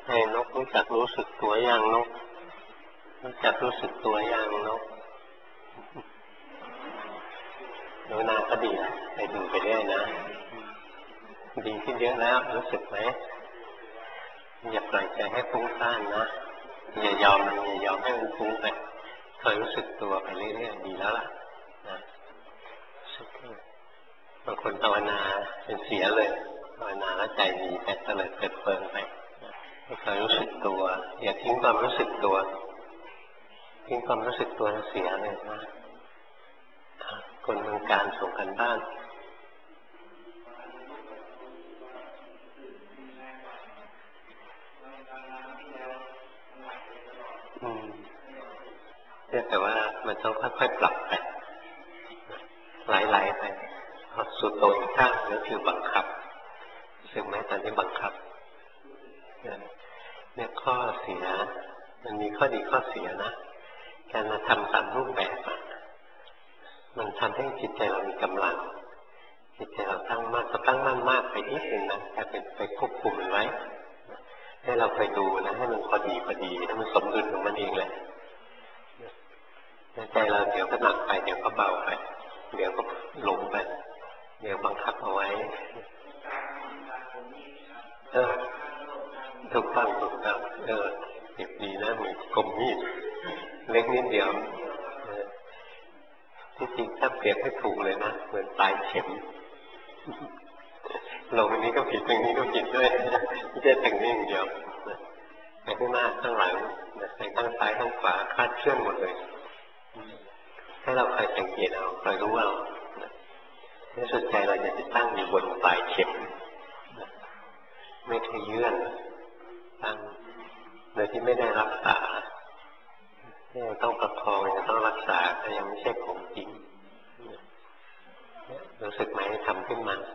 ให้นกรู้จักรู้สึกตัวยังนกรู้จักรู้สึกตัวยังนกหนูนาก็ดีนะไปดูไปเรื่อยนะดีขึ้นเยอะแล้วรู้สึกไหมอย่าปล่อยใจให้ฟุ้งซ่านนะอย่ายอมให้มันฟุ้งไปคอยรู้สึกตัวไปเรื่อยๆดีแล้วล่ะนะบางคนภาวนาเป็นเสียเลยภาวนาแล้วใจดีแต่เตลิดเปิดเปิงไปให้คอยรู้สึกตัวอย่าทิ้งความรู้สึกตัวทิ้งความรู้สึกตัวเสียเลยนะคนเมืองการส่งกันบ้านแต่ว่ามันต้องค่อยๆปรับไปไหลๆไปสุดโต่งข้างก็คือบังคับซึ่งแม้ตอนนี้บังคับเนี่ยข้อเสียมันมีข้อดีข้อเสียนะการมาทำตามรูปแบบมันทำให้จิตใจเรามีกำลังจิตใจเราตั้งมั่นมากไปนิดนึงนะแต่เป็นไปควบคุมมันไว้ให้เราไปดูนะให้มันพอดีให้มันสมดุลของมันเองแหละใจเราเดี๋ยวก็หนักไปเดี๋ยวก็เบาไปเดี๋ยวก็หลงไปเดี๋ยวบังคับเอาไว้ถูกต้องเก็บดีนะมือกลมมีดเล็กนิดเดียวที่จริงถ้าเปรียบให้ถูกเลยนะเหมือนปลายเข็มลงนี้ก็ผิดตรงนี้ก็ผิดด้วยไม่ใช่แต่งนี้อย่างเดียวไปข้างหน้าข้างหลังไปข้างซ้ายข้างขวาคลาดเคลื่อนหมดเลยให้เราคอยสังเกตเอาคอยรู้เอาในสุดใจเราจะตั้งอยู่บนปลายเข็มไม่เคยเยื่อนตั้งโดยที่ไม่ได้รักษาต้องประคองจะต้องรักษาแต่ยังไม่ใช่ของจริงรู้สึกไหมทำขึ้นมา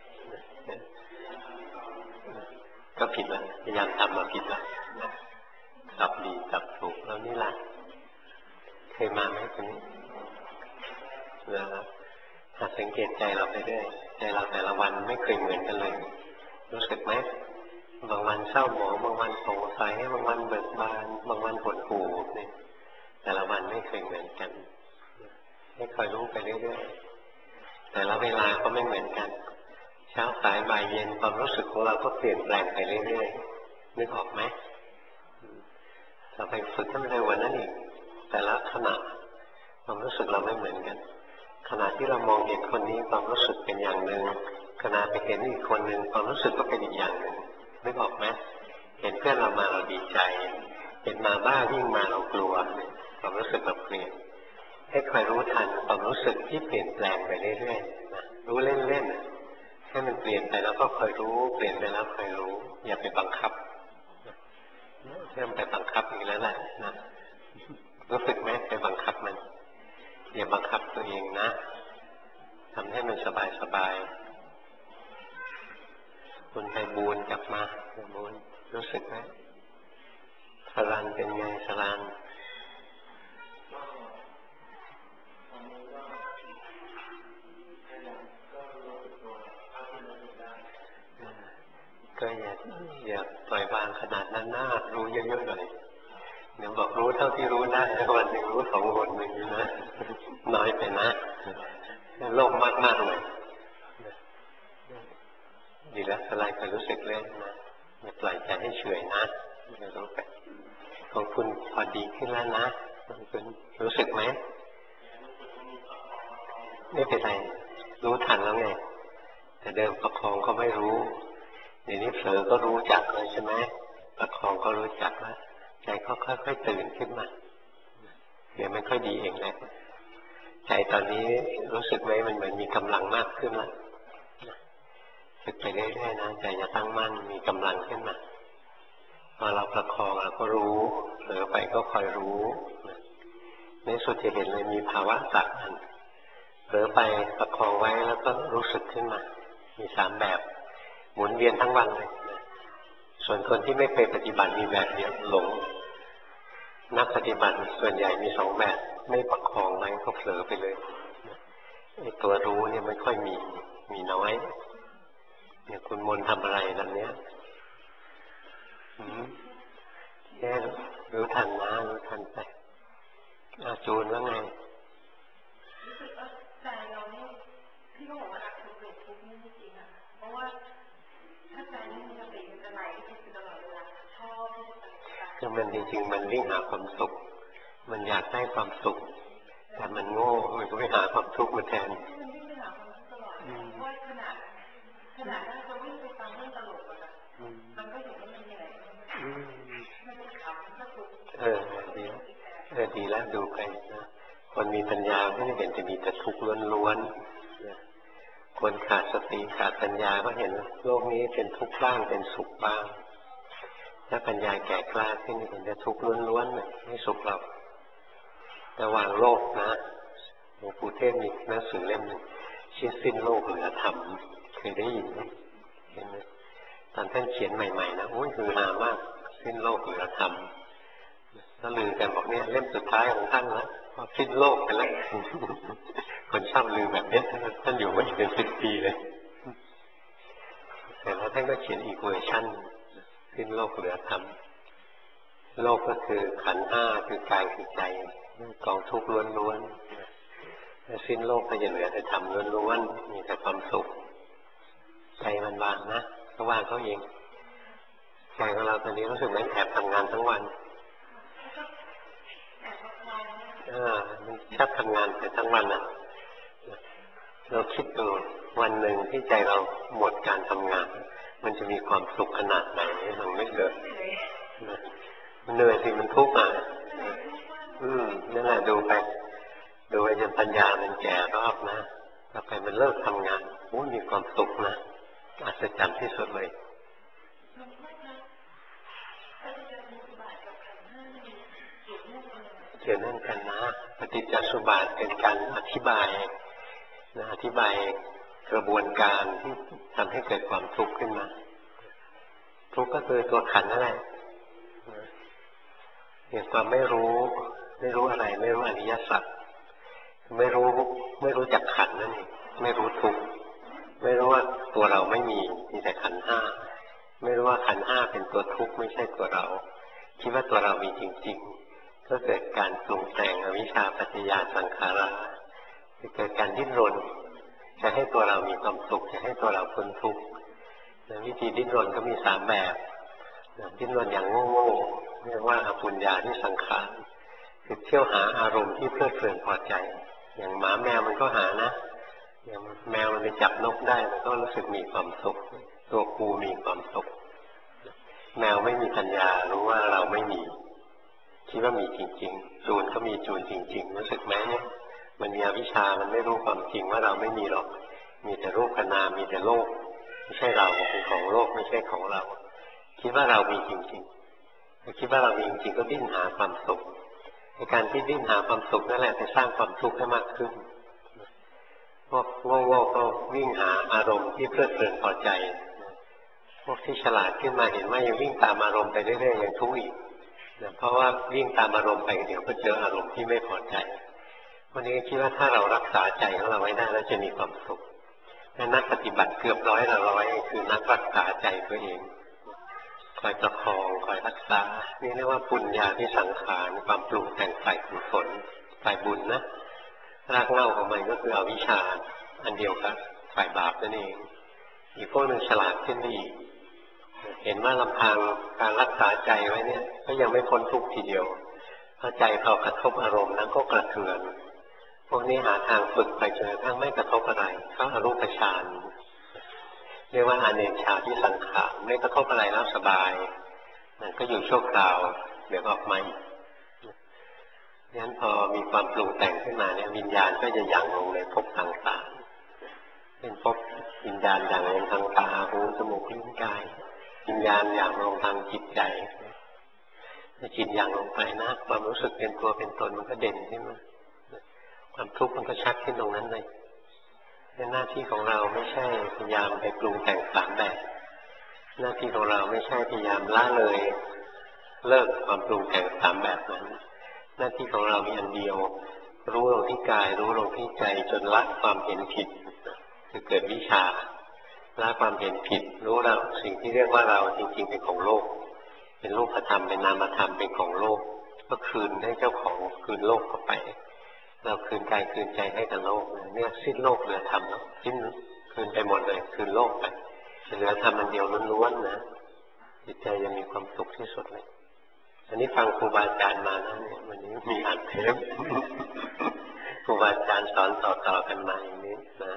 ก็ผิดแล้วพยายามทำมาผิดแล้วกลับดีกลับถูกแล้วนี่แหละเคยมาไหมตรงนี้แล้วหัดสังเกตใจเราไปเรื่อยใจเราแต่ละวันไม่เคยเหมือนกันเลยรู้สึกไหมบางวันเศร้าหมองบางวันสงสัยบางวันเบิกบานบางวันหดหู่เนี่ยแต่ละวันไม่เคยเหมือนกันให้คอยรู้ไปเรื่อยๆแต่ละเวลาก็ไม่เหมือนกันเช้าสายบ่ายเย็นความรู้สึกของเราก็เปลี่ยนแปลงไปเรื่อยๆนึกออกไหมเราไปฝึกให้มันเร็วกว่านั้นอีกแต่ละขณะความรู้สึกเราไม่เหมือนกันขณะที่เรามองเห็นคนนี้ความรู้สึกเป็นอย่างหนึ่งขณะไปเห็นอีกคนหนึ่งความรู้สึกก็เป็นอีกอย่างหนึ่งนึกออกไหมเห็นเพื่อนเรามาเราดีใจเห็นมาบ้ายิ่งมาเรากลัวความรู้สึกเราเปลี่ยนให้คอยรู้ทันความรู้สึกที่เปลี่ยนแปลงไปเรื่อยๆนะรู้เล่นๆให้มันเปลี่ยนไปแล้วก็คอยรู้เปลี่ยนไปแล้วคอยรู้อย่าไปบังคับเริ่มไปบังคับอีกแล้วแหละนะรู้สึกไหมไปบังคับมันอย่าบังคับตัวเองนะทำให้มันสบายคุณไพบูลย์กลับมาไพบูลย์รู้สึกไหมสรันเป็นไงสรันก็อย่าปล่อยวางขนาดนั้นนะรู้เยอะๆหน่อยเดี๋ยวบอกรู้เท่าที่รู้ได้วันหนึ่งรู้2 หนหนึ่งนะน้อยไปนะโลภมากๆเลยดีแล้วอะไรก็รู้สึกเล่นนะอย่าปล่อยใจให้เฉยนะอย่ารู้ไปของคุณพอดีขึ้นแล้วนะคุณรู้สึกไหมไม่เป็นไรรู้ทันแล้วไงแต่เดิมประคองก็ไม่รู้เดี๋ยวนี้เผลอก็รู้จักเลยใช่ไหมประคองก็รู้จักแล้วใจก็ค่อยๆตื่นขึ้นมาเดี๋ยวมันค่อยดีเองแหละใจตอนนี้รู้สึกไหมมันเหมือนมีกำลังมากขึ้นแล้วฝึกไปเรื่อยๆนะใจจะตั้งมั่นมีกำลังขึ้นมาพอเราประคองเราก็รู้เผลอไปก็คอยรู้ในสุดจะเห็นเลยมีภาวะสักอันเผลอไปประคองไว้แล้วก็รู้สึกขึ้นมามี3 แบบหมุนเวียนทั้งวันเลยส่วนคนที่ไม่เคยปฏิบัติมีแบบเดียวหลงนักปฏิบัติส่วนใหญ่มี2 แบบไม่ประคองไว้ก็เผลอไปเลยไอ้ตัวรู้เนี่ยไม่ค่อยมีน้อยเนี่ยคุณมนทำอะไรนั่นเนี้ยรู้ทันนะรู้ทันไปจูนว่าไงรู้สึกว่าใจเราเนี่ยที่เขาบอกว่ารักทุกข์เกลียดทุกข์นี่ไม่จริงอ่ะเพราะว่าถ้าใจนี่มีสติมันจะไหลไปคิดตลอดเวลาชอบที่จะไปคือมันจริงๆมันวิ่งหาความสุขมันอยากได้ความสุขแต่มันโง่มันก็ไปหาความทุกข์มาแทนมันวิ่งไปหาความทุกข์ตลอดเพราะว่าขนาดนั้นจะวิ่งไปฟังเรื่องตลกอะมันก็อยู่ว่ามันเหนื่อยมันจะขำมันก็ทุกข์ดีดีแล้วดูไปนะคนมีปัญญาก็เห็นจะมีแต่ทุกข์ล้วนๆคนขาดสติขาดปัญญาก็เห็นโลกนี้เป็นทุกข์บ้างเป็นสุขบ้างถ้าปัญญาแก่กล้าขึ้นเห็นแต่ทุกข์ล้วนๆไม่สุขหรอกระหว่างโลกนะหลวงปู่เทศมีหนังสือเล่มหนึ่งชื่อสิ้นโลกเหลือธรรมเคยได้ยินไหมเห็นไหมตอนท่านเขียนใหม่ๆนะโอ้ยฮือฮามากสิ้นโลกเหลือธรรมก็ลือกันบอกเนี่ยเล่มสุดท้ายของท่านแล้วพอสิ้นโลกไปแล้วคนชอบลือแบบนี้ท่านอยู่มาอีกเป็น10 ปีเลยแต่แล้วท่านก็เขียนอีกเวอร์ชันสิ้นโลกเหลือธรรมโลกก็คือขันธ์ห้าคือกายคือใจกองทุกข์ล้วนๆสิ้นโลกก็จะเหลือแต่ธรรมล้วนๆมีแต่ความสุขใจมันวางนะก็วางเขาเองใจของเราตอนนี้รู้สึกไหมแอบทำงานทั้งวันมันชอบทำงานไปทั้งวันนะเราคิดดูวันหนึ่งที่ใจเราหมดการทำงานมันจะมีความสุขขนาดไหนมันไม่เกิดมันเหนื่อยสิมันทุกข์นั่นแหละดูไปจนปัญญามันแก่รอบนะต่อไปมันเลิกทำงานมีความสุขนะอัศจรรย์ที่สุดเลยเกี่ยวเนื่องกันนะปฏิจจสุบาทเป็นการอธิบายกระบวนการที่ทำให้เกิดความทุกข์ขึ้นมาทุกข์ก็คือตัวขันธ์นั่นแหละเกี่ยวกับความไม่รู้อะไรไม่รู้อริยสัจไม่รู้จักขันธ์นั่นเองไม่รู้ทุกข์ไม่รู้ว่าตัวเราไม่มีแต่ขันธ์ห้าไม่รู้ว่าขันธ์ห้าเป็นตัวทุกข์ไม่ใช่ตัวเราคิดว่าตัวเรามีจริงๆก็เกิดการปรุงแต่งอวิชชาปัจจยาสังขาราเกิดการดิ้นรนจะให้ตัวเรามีความสุขจะให้ตัวเราพ้นทุกข์วิธีดิ้นรนก็มี3 แบบดิ้นรนอย่างโง่ๆเรียกว่าอปุญญาที่สังขารคือเที่ยวหาอารมณ์ที่เพลิดเพลินพอใจอย่างหมาแมวมันก็หานะอย่างแมวมันไปจับนกได้มันก็รู้สึกมีความสุขตัวกูมีความสุขแมวไม่มีปัญญารู้ว่าเราไม่มีคิดว่ามีจริงๆจูนก็มีจูนจริงๆรู้สึกไหมเนี่ยมันมีอวิชชามันไม่รู้ความจริงว่าเราไม่มีหรอกมีแต่รูปกับนามมีแต่โลกไม่ใช่เราเป็นของโลกไม่ใช่ของเราคิดว่าเรามีจริงๆคิดว่าเรามีจริงๆก็ดิ้นหาความสุขในการที่ดิ้นหาความสุขนั่นแหละไปสร้างความทุกข์ให้มากขึ้นพวกโง่ๆก็วิ่งหาอารมณ์ที่เพลิดเพลินพอใจพวกที่ฉลาดขึ้นมาเห็นว่ายังวิ่งตามอารมณ์ไปเรื่อยๆยังทุกข์อีกเพราะว่าวิ่งตามอารมณ์ไปเดี๋ยวก็เจออารมณ์ที่ไม่พอใจวันนี้คิดว่าถ้าเรารักษาใจของเราไว้ได้แล้วจะมีความสุขนักปฏิบัติเกือบ100คือนักรักษาใจตัวเองคอยประคองคอยรักษานี่เรียกว่าปุญญาที่สังขารความปรุงแต่งฝ่ายกุศลฝ่ายบุญนะรากเหง้าของมันก็คืออวิชชาอันเดียวกันฝ่ายบาปนั่นเองอีกพวกหนึ่งฉลาดขึ้นดีเห็นว่าลำพังการรักษาใจไว้เนี่ยก็ยังไม่พ้นทุกข์ทีเดียวพอใจพอกระทบอารมณ์นั้นก็กระเทือนพวกนี้หาทางฝึกไปจนกระทั่งไม่กระทบอะไรเข้าอรูปฌานเรียกว่าอเนกชาที่สังขารไม่กระทบอะไรแล้วสบายมันก็อยู่ชั่วคราวเดี๋ยวออกมาอีกงั้นพอมีความปรุงแต่งขึ้นมาเนี่ยวิญญาณก็จะหยั่งลงในภพต่างๆเป็นภพวิญญาณหยั่งลงทางตาหูจมูกลิ้นกายวิญญาณหยั่งลงทางจิตใจถ้าจิตหยั่งลงไปนะความรู้สึกเป็นตัวเป็นตนมันก็เด่นขึ้นมาความทุกข์มันก็ชัดขึ้นตรงนั้นเลยหน้าที่ของเราไม่ใช่พยายามไปปรุงแต่ง3 แบบหน้าที่ของเราไม่ใช่พยายามละเลยเลิกความปรุงแต่ง3 แบบนั้นหน้าที่ของเรามีอันเดียวรู้ลงที่กายรู้ลงที่ใจจนละความเห็นผิดคือเกิดวิชาละความเห็นผิดรู้แล้วสิ่งที่เรียกว่าเราจริงๆเป็นของโลกเป็นรูปธรรมเป็นนามธรรมเป็นของโลกก็คืนให้เจ้าของคืนโลกเข้าไปเราคืนกายคืนใจให้กับโลกเนี่ยสิ้นโลกเหลือธรรมแล้วสิ้นคืนไปหมดเลยคืนโลกไปเหลือธรรมอันเดียวล้วนๆนะจิตใจจะมีความสุขที่สุดเลยอันนี้ฟังครูบาอาจารย์มานะเนี่ยวันนี้มีอัดเทปครูบาอาจารย์สอนต่อกันมาอย่างนี้นะ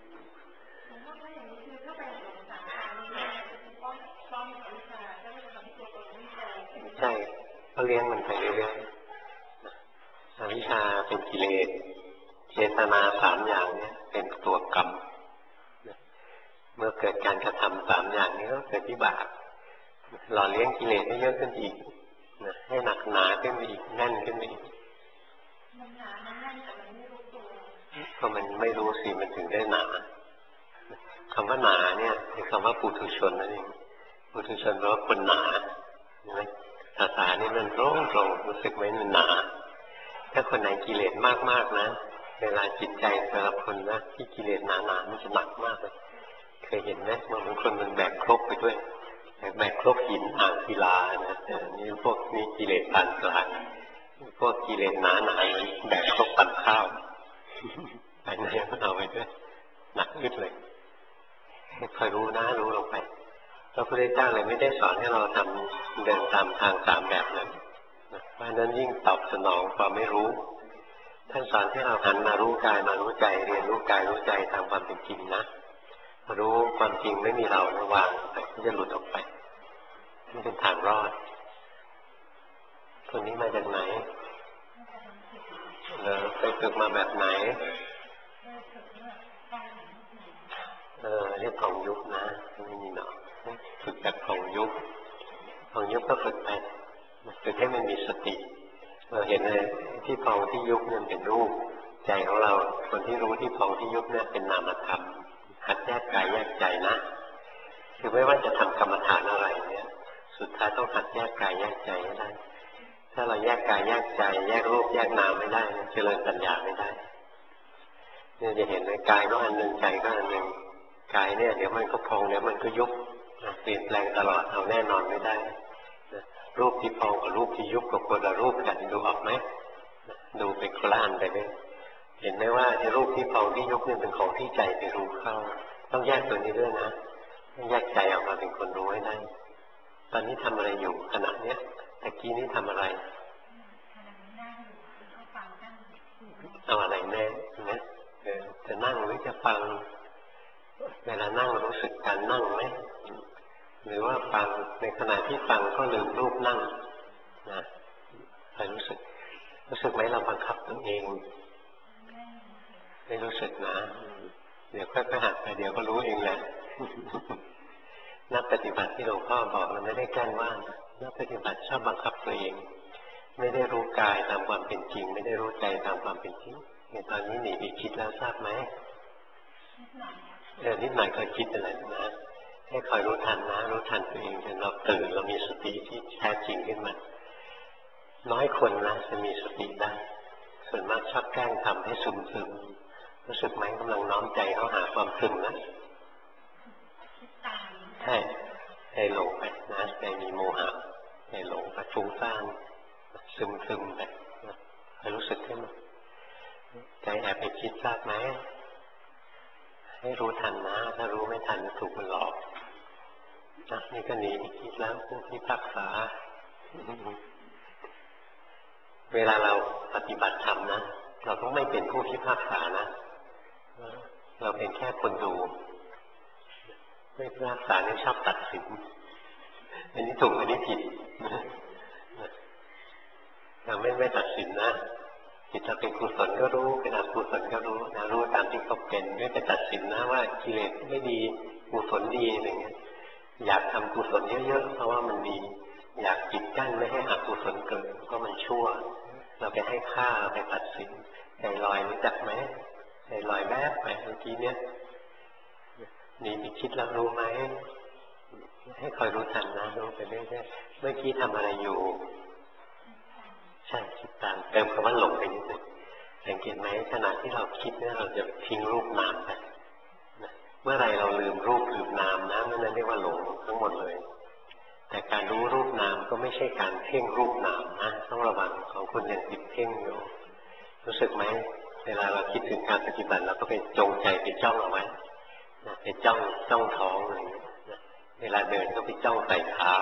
ใช่ก็เลี้ยงมันไปเรื่อยๆอวิชชาเป็นกิเลสเจตนา3อย่างเนี่ยเป็นตัวกรรมเมื่อเกิดการกระทำ3อย่างนี้ก็เกิดวิบากหล่อเลี้ยงกิเลสให้เยอะขึ้นอีกให้หนักหนาขึ้นไปอีกแน่นขึ้นไปอีกมันหนามันแน่นแต่มันไม่รู้ตัวเพราะมันไม่รู้สิมันถึงได้หนาคำว่าหนาเนี่ยคือคำว่าปุถุชนนั่นเองปุถุชนแปลว่าคนหนาใช่ไหมภาษานี่มันโล่งโปร่งรู้สึกไหมมันหนาถ้าคนไหนกิเลสมากๆนะเวลาจิตใจแต่ละคนนะที่กิเลสหนาๆมันจะหนักมากเลยเคยเห็นไหมบางคนมันแบกครกไปด้วยแบกครกหินอ่างศิลานะนี่พวกนี้กิเลสปานกลางพวกกิเลสหนาๆแบกครกปั่นข้าวไปไหนก็เอาไปด้วยหนักอึดเลยคอยรู้นะรู้ลงไปพระพุทธเจ้าเลยไม่ได้สอนให้เราทำเดินตามทาง3แบบนั้นเพราะนั้นยิ่งตอบสนองความไม่รู้ท่านสอนให้เราหันมารู้กายมารู้ใจเรียนรู้กายรู้ใจตามความเป็นจริงนะรู้ความจริงไม่มีเราระหว่างแต่จะหลุดออกไปนี่เป็นทางรอดคนนี้มาจากไหนไปฝึกมาแบบไหนเรียกของยุบนะไม่มีหนอฝึกแบบของยุบก็ฝึกไปฝึกให้มันมีสติเราเห็นเลยที่พองที่ยุบเนี่ยเป็นรูปใจของเราคนที่รู้ที่พองที่ยุบเนี่ยเป็นนามธรรมหัดแยกกายแยกใจนะคือไม่ว่าจะทำกรรมฐานอะไรเนี่ยสุดท้ายต้องหัดแยกกายแยกใจให้ได้ถ้าเราแยกกายแยกใจแยกรูปแยกนามไม่ได้เจริญปัญญาไม่ได้เนี่ยจะเห็นในกายก็อันหนึ่งใจก็อันหนึ่งกายเนี่ยเดี๋ยวมันก็พองเดี๋ยวมันก็ยุบเปลี่ยนแปลงตลอดเอาแน่นอนไม่ได้รูปที่พองกับรูปที่ยุบกับคนละรูปกันดูออกไหมดูไปคนละอันไปเลยเห็นไหมว่าไอ้รูปที่พองที่ยุบเนี่ยเป็นของที่ใจไปรู้เข้าต้องแยกตัวนี้ด้วยนะต้องแยกใจออกมาเป็นคนรู้ให้ได้ตอนนี้ทำอะไรอยู่ขณะเนี้ยตะกี้นี้ทำอะไรเอาอะไรแน่นะจะนั่งหรือจะฟังเวลานั่งรู้สึกการนั่งไหมหรือว่าฟังในขณะที่ฟังก็ลืมรูปนั่งนะใครรู้สึกไหมเราบังคับตัวเองไม่รู้สึกนะเดี๋ยวค่อยๆหัดไปเดี๋ยวก็รู้เองแหละนักปฏิบัติที่หลวงพ่อบอกเราไม่ได้แกล้งว่านักปฏิบัติชอบบังคับตัวเองไม่ได้รู้กายตามความเป็นจริงไม่ได้รู้ใจตามความเป็นจริงในตอนนี้หนีไปคิดแล้วทราบไหมนิดหน่อยก็คิดอะไรนะให้คอยรู้ทันนะรู้ทันตัวเองจนเราตื่นเรามีสติที่แท้จริงขึ้นมาน้อยคนนะจะมีสติได้ส่วนมากชอบแกล้งทำให้ซึมรู้สึกไหมกำลังน้อมใจเขาหาความซึมนะใช่ใจหลงไปนะใจมีโมหะใจหลงไปฟุ้งซ่านซึมไปให้รู้สึกขึ้นมาใจแอบไปคิดทราบไหมให้รู้ทันนะถ้ารู้ไม่ทันถูกมันหลอกนะนี่ก็หนีไปคิดแล้วผู้พิพากษาเวลาเราปฏิบัติธรรมนะเราต้องไม่เป็นผู้พิพากษานะเราเป็นแค่คนดูไม่พิพากษาเนี่ยชอบตัดสินอันนี้ถูกอันนี้ผิดเราไม่ตัดสินนะจิตเราเป็นกุศลก็รู้เป็นอกุศลก็รู้นะรู้ตามที่เขาเป็นไม่ไปตัดสินนะว่ากิเลสไม่ดีกุศลดีอะไรเงี้ยอยากทำกุศลเยอะๆเพราะว่ามันดีอยากปิดกั้นไม่ให้อกุศลเกิดเพราะมันชั่วเราไปให้ค่าไปตัดสินใจลอยรู้จักไหมใจลอยแวบไปเมื่อกี้เนี้ยนี่มีคิดแล้วรู้ไหมให้คอยรู้ทันนะรู้ไปเรื่อยๆเมื่อกี้ทำอะไรอยู่ใช่คิดตามเติมคำว่าหลงไปนิดนึงสังเกตไหมขณะที่เราคิดเนี่ยเราจะทิ้งรูปนามไปเมื่อไรเราลืมรูปลืมนามนะเมื่อนั้นเรียกว่าหลงทั้งหมดเลยแต่การรู้รูปนามก็ไม่ใช่การเพ่งรูปนามนะต้องระวังของคุณยังติดเพ่งอยู่รู้สึกไหมเวลาเราคิดถึงการปฏิบัติเราก็ไปจงใจไปจ้องเอาไว้ไปจ้องท้องอะไรอย่างนี้เวลาเดินก็ไปจ้องใส่เท้า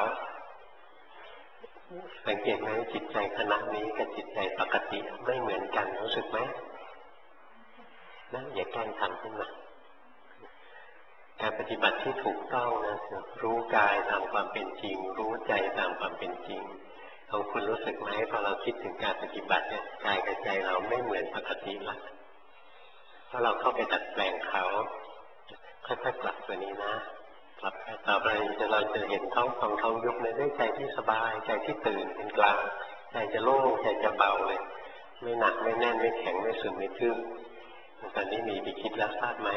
สังเกตไหมจิตใจขณะนี้กับจิตใจปกติไม่เหมือนกันรู้สึกไหมนะอย่าแกล้งทำขึ้นมาการปฏิบัติที่ถูกต้องนะรู้กายตามความเป็นจริงรู้ใจตามความเป็นจริงของคุณรู้สึกไหมพอเราคิดถึงการปฏิบัติเนี่ยกายกับใจเราไม่เหมือนปกติละเพราะเราเข้าไปดัดแปลงเขาค่อยๆปรับตัวนี้นะปรับต่อไปเราจะเห็นท้องของท้องยุบเลยด้วยใจที่สบายใจที่ตื่นเป็นกลางใจจะโล่งใจจะเบาเลยไม่หนักไม่แน่นไม่แข็งไม่ซึมไม่ทื่อตอนนี้มีไปคิดแล้วทราบไหม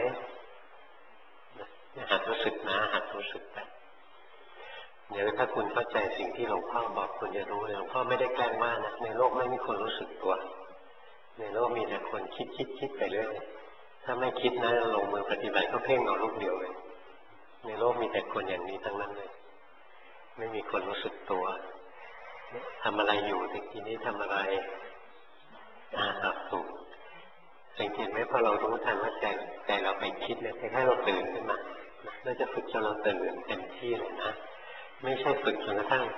หัดรู้สึกนะหัดรู้สึกไปเดี๋ยวถ้าคุณเข้าใจสิ่งที่หลวงพ่อบอกคุณจะรู้เลยหลวงพ่อไม่ได้แกล้งว่านะในโลกไม่มีคนรู้สึกตัวในโลกมีแต่คนคิดไปเรื่อยถ้าไม่คิดนะลงมือปฏิบัติก็เพ่งเอาลูกเดียวเลยในโลกมีแต่คนอย่างนี้ทั้งนั้นเลยไม่มีคนรู้สึกตัวทำอะไรอยู่ทีนี้ทำอะไรถูกสังเกตไหมพอเรารู้ทันว่าใจเราไปคิดเนี่ยให้เราตื่นขึ้นมาเราจะฝึกจนเราตื่นเต็มที่เลยนะไม่ใช่ฝึกจนกระทั่ง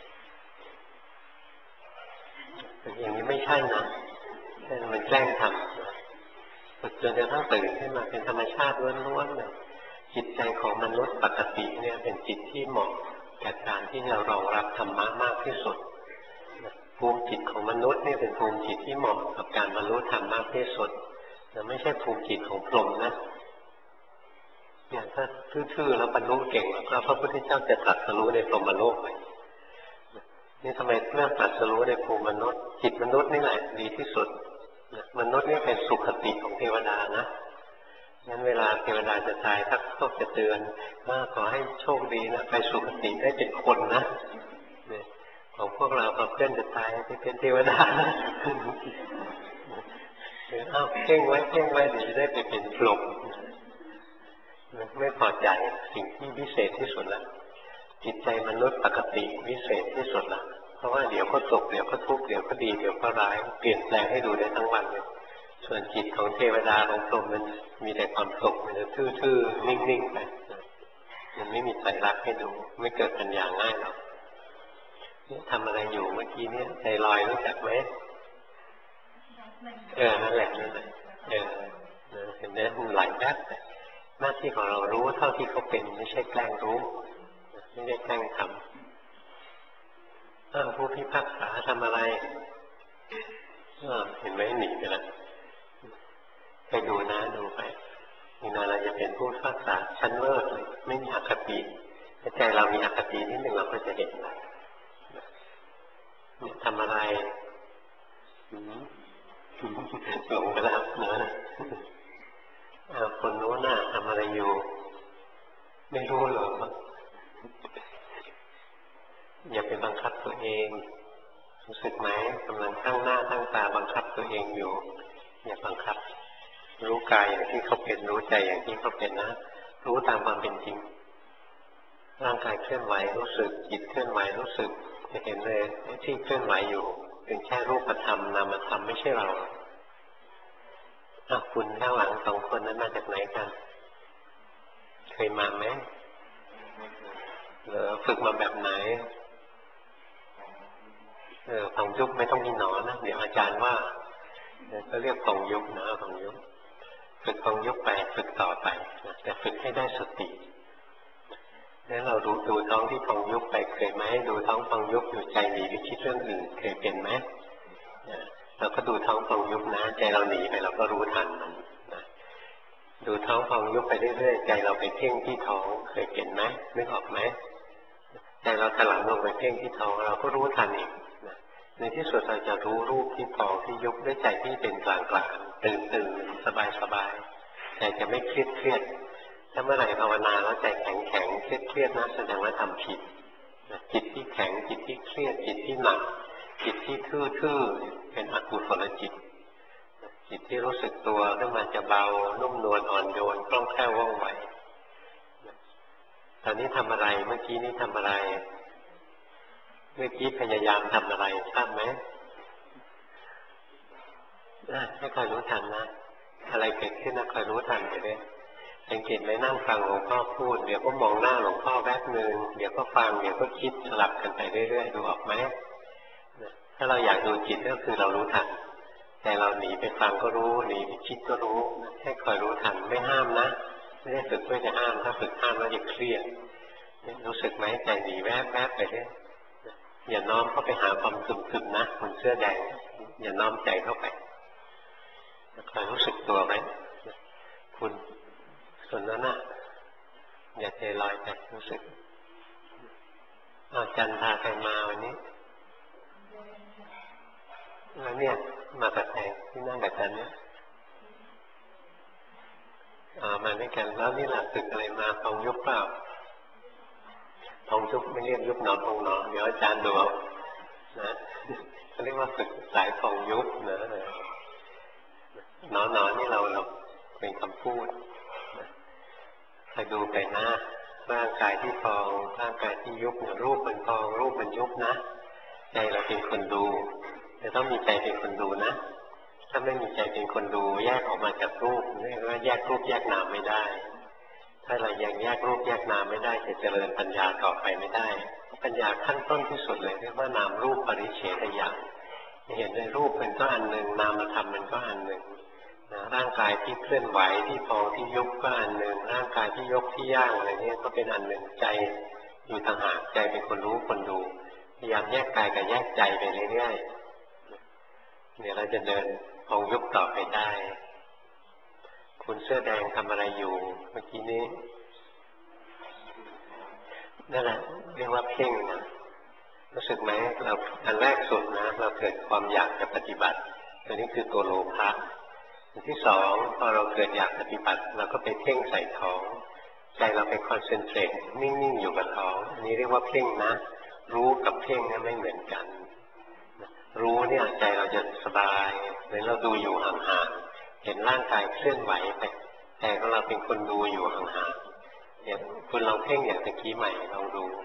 อย่างนี้ไม่ใช่นะมันแกล้งทำฝึกจนกระทั่งตื่นขึ้นมาเป็นธรรมชาติล้วนๆเลยจิตใจของมนุษย์ปกติเนี่ยเป็นจิตที่เหมาะแก่การที่เรารองรับธรรมะมากที่สุดภูมิจิตของมนุษย์นี่เป็นภูมิจิตที่เหมาะกับการบรรลุธรรมมากที่สุดแต่ไม่ใช่ภูมิจิตของพรหมนะเนี่ยถ้าทื่อๆแล้วบรรลุเก่งแล้วพระพุทธเจ้าจะตรัสรู้ในพรหมโลกเลยนี่ทำไมเรื่องตรัสรู้ในภูมิมนุษย์จิตมนุษย์นี่แหละดีที่สุดมนุษย์นี่เป็นสุขติของเทวดานะงั้นเวลาเทวดาจะตายทักก็จะเตือนว่าขอให้โชคดีนะไปสุขติได้เป็นคนนะของพวกเราพอเพื่อนจะตายไปเป็นเทวดานะอ้าวเพ่งไว้เดี๋ยวจะได้ไปเป็นพรหมไม่พอใจสิ่งที่วิเศษที่สุดละจิตใจมนุษย์ปกติวิเศษที่สุดละเพราะว่าเดี๋ยวก็สุขเดี๋ยวก็ทุกข์เดี๋ยวก็ดีเดี๋ยวก็ร้ายเปลี่ยนแปลงให้ดูได้ทั้งวันเลยส่วนจิตของเทวดาของพรหมมันมีแต่ความสุขมันจะทื่อๆนิ่งๆไปมันไม่มีไตรลักษณ์ให้ดูไม่เกิดปัญญาง่ายหรอกทำอะไรอยู่เมื่อกี้นี้ใจลอยรู้จักไหมนั่นแหละเห็นไหมมันไหลแป๊บหน้าที่ของเรารู้เท่าที่เขาเป็นไม่ใช่แกล้งรู้ไม่ได้แกล้งทำผู้พิพากษาทำอะไรเห็นไหมหนีไปแล้วไปดูนะดูไปอีกนานเราจะเป็นผู้พิพากษาชั้นเลิศเลยไม่มีอคติถ้าใจเรามีอคตินิดหนึ่งเราก็จะเห็นเลยทำอะไรหลงไปแล้วนะคนโน้นน่ะทำอะไรอยู่ไม่รู้หรอกอย่าไปบังคับตัวเองรู้สึกไหมกำลังตั้งหน้าตั้งตาบังคับตัวเองอยู่อย่าบังคับรู้กายอย่างที่เขาเป็นรู้ใจอย่างที่เขาเป็นนะรู้ตามความเป็นจริงร่างกายเคลื่อนไหวรู้สึกจิตเคลื่อนไหวรู้สึกจะเห็นเลยที่เคลื่อนไหวอยู่เป็นแค่รูปธรรมนามธรรมไม่ใช่เราคุณข้างหลังสองคนนั้นมาจากไหนกันเคยมาไหมฝึกมาแบบไหนผ่องยุบไม่ต้องมีหนอนนะเดี๋ยวอาจารย์ว่าก็เรียกผ่องยุบนะผ่องยุบฝึกผ่องยุบไปฝึกต่อไปแต่ฝึกให้ได้สติแล้วเราดูท้องที่ผ่องยุบไปเคยไหมดูท้องผ่องยุบอยู่ใจหนีไปคิดเรื่องอื่นเคยเป็นไหมเราก็ดูท้องผ่องยุบนะใจเราหนีไปเราก็รู้ทันมันดูท้องผ่องยุบไปเรื่อยๆใจเราไปเพ่งที่ท้องเคยเป็นไหมนึกออกไหมใจเราถลำลงไปเพ่งที่ท้องเราก็รู้ทันอีกในที่สุดเราจะรู้รูปที่ท้องที่ยุบด้วยใจที่เป็นกลางๆตื่นสบายใจจะไม่เครียดถ้าเมื่อไหร่ภาวนาแล้วใจแข็งเครียดนะแสดงว่าทำผิดจิตที่แข็งจิตที่เครียดจิตที่หนักจิตที่ทื่อๆเป็นอกุศลจิตที่รู้สึกตัวขึ้นมาจะเบานุ่มนวลอ่อนโยนคล่องแคล่วว่องไวตอนนี้ทำอะไรเมื่อกี้นี้ทำอะไรเมื่อกี้พยายามทำอะไรทราบไหมให้คอยรู้ทันนะอะไรเกิดขึ้นนะคอยรู้ทันไปเลยสังเกตไหมนั่งฟังหลวงพ่อพูดเดี๋ยวก็มองหน้าหลวงพ่อแวบนึงเดี๋ยวก็ฟังเดี๋ยวก็คิดสลับกันไปเรื่อยๆดูออกไหมถ้าเราอยากดูจิตก็คือเรารู้ทันแต่เราหนีไปฟังก็รู้หนีไปคิดก็รู้ให้คอยรู้ทันไม่ห้ามนะไม่ได้ฝึกเพื่อจะห้ามถ้าฝึกห้ามแล้วจะเครียดรู้สึกไหมใจหนีแวบๆไปเรื่อยอย่าน้อมเข้าไปหาความซึมๆนะคนเสื้อแดงอย่าน้อมใจเข้าไปคอยรู้สึกตัวไหมคุณส่วนนั้นน่ะอย่าใจลอยไปรู้สึกจันทาใครมาวันนี้แล้วเนี่ยมากับแทงที่นั่งกับจันเนี่ยมาด้วยกันแล้วนี่แหละฝึกอะไรมาพองยุบเปล่าพองยุบไม่เรียกยุบหนอพองหนอเดี๋ยวอาจารย์ดูเอานะเขาเรียกว่าฝึกสายพองยุบนะหนอนี่เราเป็นคำพูดคอยดูไปนะร่างกายที่พองร่างกายที่ยุบรูปมันพองรูปมันยุบนะใจเราเป็นคนดูจะต้องมีใจเป็นคนดูนะถ้าไม่มีใจเป็นคนดูแยกออกมาจากรูปเรียกว่าแยกรูปแยกนามไม่ได้ถ้าเรายังแยกรูปแยกนามไม่ได้จะเจริญปัญญาต่อไปไม่ได้ปัญญาขั้นต้นที่สุดเลยเรียกว่านามรูปปริเฉทญาณเห็นในรูปมันก็อันหนึ่งนามธรรมมันก็อันหนึ่งร่างกายที่เคลื่อนไหวที่พองที่ยุบก็อันหนึ่งร่างกายที่ยกที่ย่างอะไรนี้ก็เป็นอันหนึ่งใจอยู่ต่างหากใจเป็นคนรู้คนดูพยายามแยกกายกับแยกใจไปเรื่อยๆเนี่ยเราจะเดินพองยุบต่อไปได้คุณเสื้อแดงทำอะไรอยู่เมื่อกี้นี้นั่นแหละเรียกว่าเพ่งนะรู้สึกไหมเราอันแรกสุดนะเราเกิดความอยากจะปฏิบัติตัวนี้คือตัวโลภะอันที่สองพอเราเกิดอยากปฏิบัติเราก็ไปเพ่งใส่ท้องใจเราไปคอนเซนเทรตนิ่งๆอยู่กับท้องอันนี้เรียกว่าเพ่งนะรู้กับเพ่งนี่ไม่เหมือนกันรู้เนี่ยใจเราจะสบายเหมือนเราดูอยู่ห่างๆเห็นร่างกายเคลื่อนไหวไปแต่เราเป็นคนดูอยู่ห่างๆเนี่ยคุณลองเพ่งอย่างตะกี้ใหม่ลองดู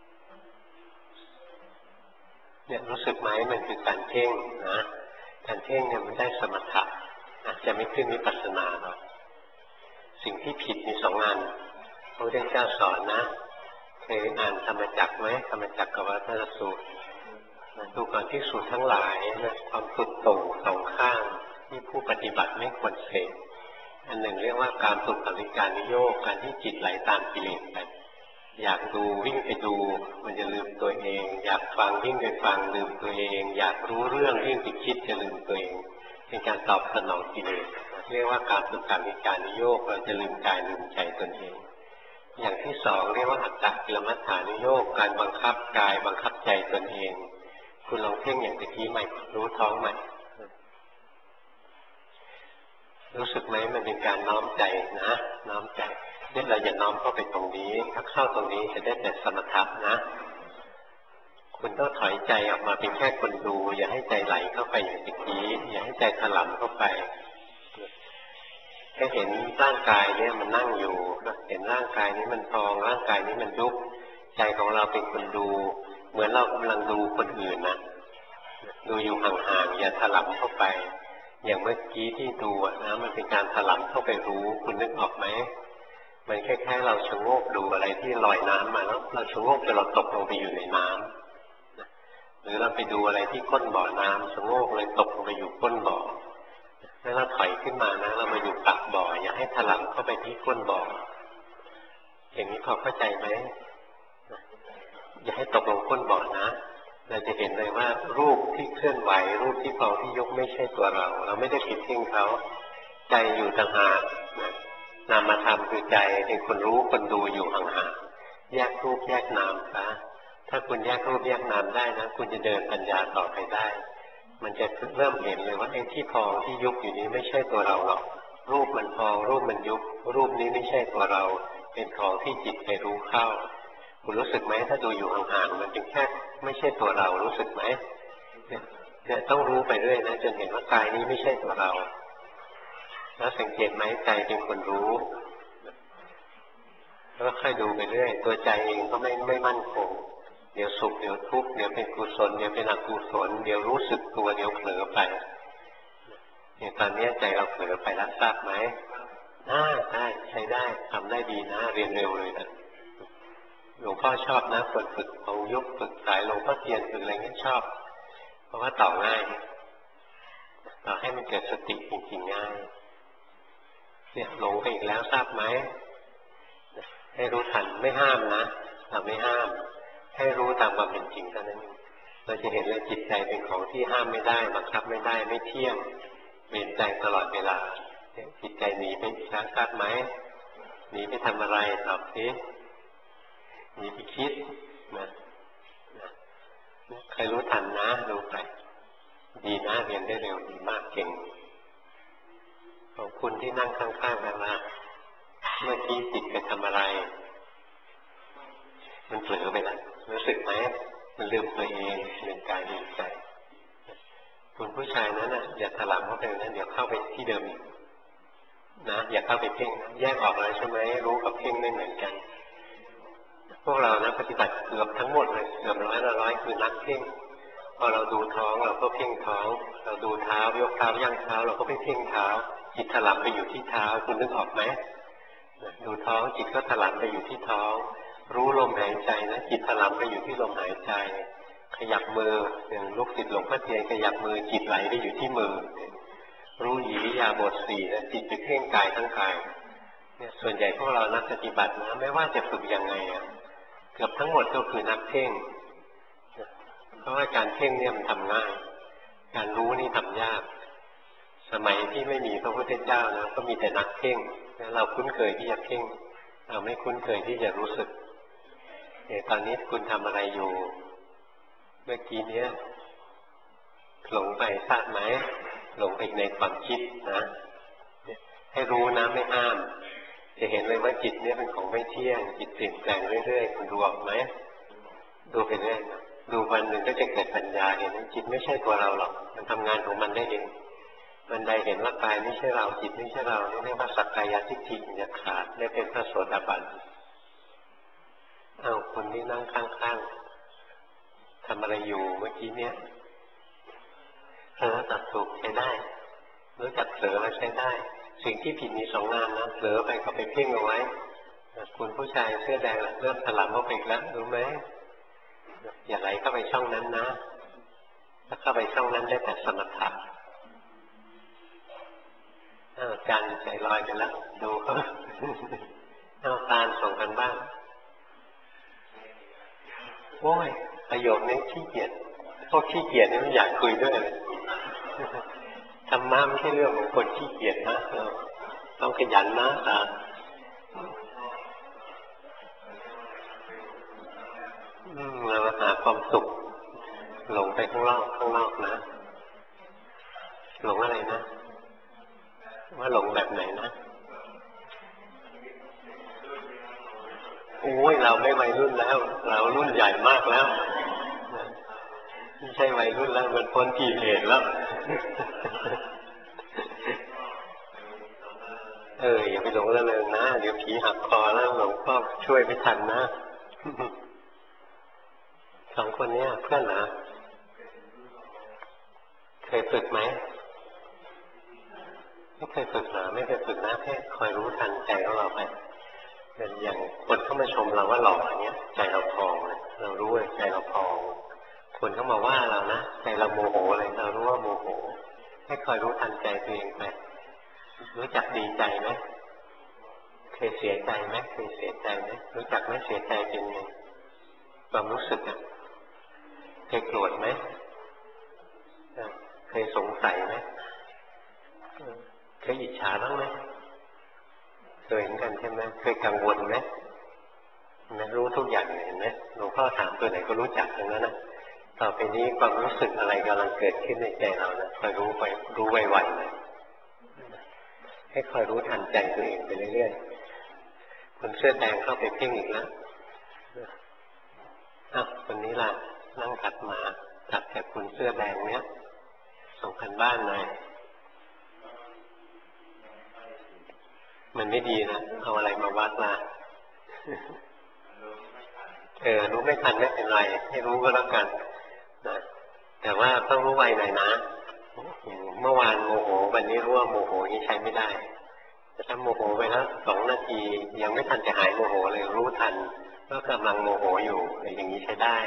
เนี่ยรู้สึกไหมมันคือการเพ่งนะการเพ่งเนี่ยมันได้สมถะอาจจะไม่ขึ้นวิปัสสนาหรอกสิ่งที่ผิดมีสองอันพระพุทธเจ้าสอนนะเคยอ่านธรรมจักรไหมธรรมจักรกับวัฏฏสูตรดูก่อนภิกษุทั้งหลายนะความสุดโต่งสองข้างที่ผู้ปฏิบัติไม่ควรเสพอันหนึ่งเรียกว่าการสุขวิการนิโยคการที่จิตไหลตามกิเลสไปอยากดูวิ่งไปดูมันจะลืมตัวเองอยากฟังวิ่งไปฟังลืมตัวเองอยากรู้เรื่องวิ่งไปคิดจะลืมตัวเองเป็นการตอบสนองกิเลสเรียกว่าการสุขวิการนิโยคเราจะลืมกายลืมใจตนเองอย่างที่สองเรียกว่าอัตตกิลมัฏฐานิโยคการบังคับกายบังคับใจตนเองคุณลองเพ่งอย่างตะกี้ใหม่รู้ท้องใหม่รู้สึกไหมมันเป็นการน้อมใจนะน้อมใจนี่เราอย่าน้อมเข้าไปตรงนี้ถ้าเข้าตรงนี้จะได้แต่สมถะนะคุณต้องถอยใจออกมาเป็นแค่คนดูอย่าให้ใจไหลเข้าไปอย่างตะกี้อย่าให้ใจถลำเข้าไปแค่เห็นร่างกายเนี่ยมันนั่งอยู่เห็นร่างกายนี้มันพองร่างกายนี้มันยุบใจของเราเป็นคนดูเหมือนเรากำลังดูคนอื่นนะดูอยู่ห่างๆอย่าถลำเข้าไปอย่างเมื่อกี้ที่ดูนะมันเป็นการถลำเข้าไปรู้คุณนึกออกไหมมันคล้ายๆเราชะโงกดูอะไรที่ลอยน้ำมาแล้วเราชะโงกจนเราตกลงไปอยู่ในน้ำหรือเราไปดูอะไรที่ก้นบ่อน้ำชะโงกเลยตกลงไปอยู่ก้นบ่อแล้วเราถอยขึ้นมานะเรามาอยู่ปากบ่ออย่าให้ถลำเข้าไปที่ก้นบ่ออย่างนี้พอเข้าใจไหมอย่าให้ตกลงก้นบ่อนะเราจะเห็นเลยว่ารูปที่เคลื่อนไหวรูปที่พองที่ยกไม่ใช่ตัวเราเราไม่ได้ผิดเพ่งเขาใจอยู่ต่างหากนามธรรมคือใจเป็นคนรู้คนดูอยู่ห่างๆแยกรูปแยกนามนะถ้าคุณแยกรูปแยกนามได้นะคุณจะเดินปัญญาต่อไปได้มันจะเริ่มเห็นเลยว่าไอ้ที่พองที่ยุบอยู่นี้ไม่ใช่ตัวเราหรอกรูปมันพองรูปมันยุบรูปนี้ไม่ใช่ตัวเราเป็นของที่จิตไปรู้เข้าคุณรู้สึกไหมถ้าดูอยู่ห่างๆมันเป็นแค่ไม่ใช่ตัวเรารู้สึกไหมเนี่ยต้องรู้ไปเรื่อยนะจนเห็นว่ากายนี้ไม่ใช่ตัวเราแล้วสังเกตไหมใจเป็นคนรู้แล้วค่อยดูไปเรื่อยตัวใจเองก็ไม่มั่นคงเดี๋ยวสุขเดี๋ยวทุกข์เดี๋ยวเป็นกุศลเดี๋ยวเป็นอกุศลเดี๋ยวรู้สึกตัวเดี๋ยวเผลอไปเนี่ยตอนนี้ใจเราเผลอไปแล้วทราบไหมได้ใช้ได้ทำได้ดีนะเรียนเร็วเลยนะหลวงพ่อชอบนะคนฝึกเอายกฝึกสายหลวงพ่อเทียนฝึกอะไรเงี้ยชอบเพราะว่าต่อง่ายต่อให้มันเกิดสติจริงๆง่ายเนี่ยหลงไปอีกแล้วทราบไหมให้รู้ทันไม่ห้ามนะเราไม่ห้ามให้รู้ตามความเป็นจริงเท่านั้นเราจะเห็นเลยจิตใจเป็นของที่ห้ามไม่ได้บังคับไม่ได้ไม่เที่ยงเปลี่ยนใจตลอดเวลาจิตใจหนีไปทราบไหมหนีไปทำอะไรตอบสิหนีไปคิดนะใครรู้ทันนะรู้ไปดีนะเรียนได้เร็วดีมากเก่งของคุณที่นั่งข้างๆกันนะเมื่อกี้จิตไปทำอะไรมันเผลอไปแล้วรู้สึกไหมมันลืมตัวเองลืมกายลืมใจคุณผู้ชายนั้นนะอย่าถลำเข้าไปนั้นเดี๋ยวเข้าไปที่เดิมอีกนะอย่าเข้าไปเพ่งนะแยกออกแล้วใช่ไหมรู้กับเพ่งไม่เหมือนกันพวกเรานะปฏิบัติเกือบทั้งหมดเลยเกือบ100%คือนักเพ่งพอเราดูท้องเราก็เพ่งท้องเราดูเท้ายกเท้าย่างเท้าเราก็ไปเพ่งเท้าจิตถลำไปอยู่ที่เท้าคุณนึกออกไหมดูท้องจิตก็ถลำไปอยู่ที่ท้องรู้ลมหายใจนะจิตถลำไปอยู่ที่ลมหายใจขยับมืออย่างลูกศิษย์หลวงพ่อเทียนขยับมือจิตไหลไปอยู่ที่มือรู้อิริยาบถสี่นะจิตไปเพ่งกายทั้งกายเนี่ยส่วนใหญ่พวกเรานักปฏิบัตินะไม่ว่าจะฝึกยังไงเกือบทั้งหมดก็คือนักเพ่งเพราะว่าการเพ่งเนี่ยมันทำง่ายการรู้นี่ทำยากสมัยที่ไม่มีพระพุทธเจ้านะก็มีแต่นักเพ่งเราคุ้นเคยที่จะเพ่งเราไม่คุ้นเคยที่จะรู้สึกตอนนี้คุณทำอะไรอยู่เมื่อกี้เนี้ยหลงไปทราบไหมหลงไปในความคิดนะให้รู้นะไม่ห้ามจะเห็นเลยว่าจิตเนี่ยเป็นของไม่เที่ยงจิตเปลี่ยนแปลงเรื่อยๆคุณดูออกไหมดูไปเรื่อยดูวันหนึ่งก็จะเกิดปัญญาเห็นว่าจิตไม่ใช่ตัวเราหรอกมันทำงานของมันได้เองมันใดเห็นว่ากายไม่ใช่เราจิตไม่ใช่เรานี่เรียกว่าสักกายทิฏฐิจะขาดได้เป็นพระโสดาบันเอาคนที่นั่งข้างๆทำอะไรอยู่เมื่อกี้เนี่ยเผลอตัดถูกใช้ได้รู้จักเผลอแล้วใช้ได้สิ่งที่ผิดมีสองงานนะเผลอไปก็ไปเพ่งเอาไว้คุณผู้ชายเสื้อแดงเริ่มถลำเข้าไปอีกแล้วรู้ไหมอย่าไหลเข้าไปช่องนั้นนะถ้าเข้าไปช่องนั้นได้แต่สมถะจานใจลอยไปแล้วดูเขาเอาตาส่งกันบ้างโอ้ยประโยคนี้ขี้เกียจพวกขี้เกียจนี่ไม่อยากคุยด้วยเลยธรรมะไม่ใช่เรื่องของคนขี้เกียจนะต้องขยันนะเราหาความสุขหลงไปข้างนอกนะหลงอะไรนะว่าหลงแบบไหนนะโอ้ยเราไม่วัยรุ่นแล้วเรารุ่นใหญ่มากแล้วไม่ใช่วัยรุ่นแล้วมันพ้นทีเหตุแล้วอย่าไปหลงระเริงนะเดี๋ยวผีหักคอแล้วหลวงพ่อช่วยไม่ทันนะสองคนนี้เพื่อนนะเคยฝึกไหมไม่เคยฝึกหรอไม่เคยฝึกนะแค่คอยรู้ทันใจของเราไปอย่างคนเข้ามาชมเราว่าหล่ออย่างเงี้ยใจเราพองเลยเรารู้ว่าใจเราพองคนเข้ามาว่าเรานะใจเราโมโหอะไรเรารู้ว่าโมโหให้คอยรู้ทันใจตัวเองไปรู้จักดีใจไหมเคยเสียใจไหมเคยเสียใจไหมรู้จักไหมเสียใจเป็นไงความรู้สึกเคยโกรธไหมเคยสงสัยไหมเคยอิจฉาบ้างไหมเคยเหมือนกันใช่ไหมเคยกังวลไหมรู้ทุกอย่างเห็นไหมหลวงพ่อถามตัวไหนก็รู้จักอย่างนั้นนะต่อไปนี้ความรู้สึกอะไรกำลังเกิดขึ้นในใจเรานะคอยรู้ไปรู้ไวๆเลยให้คอยรู้ทันใจตัวเองไปเรื่อยๆคนเสื้อแดงเข้าไปเพ่งอีกแล้วคนนี้ล่ะนั่งถัดมาถัดจากคนเสื้อแดงเนี้ยส่งกันบ้านหน่อยมันไม่ดีนะเอาอะไรมาวัดล่ะรู้ไม่ทันไม่เป็นไรให้รู้ก็แล้วกันนะแต่ว่าต้องรู้ไวหน่อยนะเมื่อวานโมโหวันนี้รู้ว่าโมโหนี้ใช้ไม่ได้แต่ถ้าโมโหไปแล้ว2 นาทียังไม่ทันจะหายโมโหเลยรู้ทันก็กำลังโมโหอยู่อย่างนี้ใช้ได้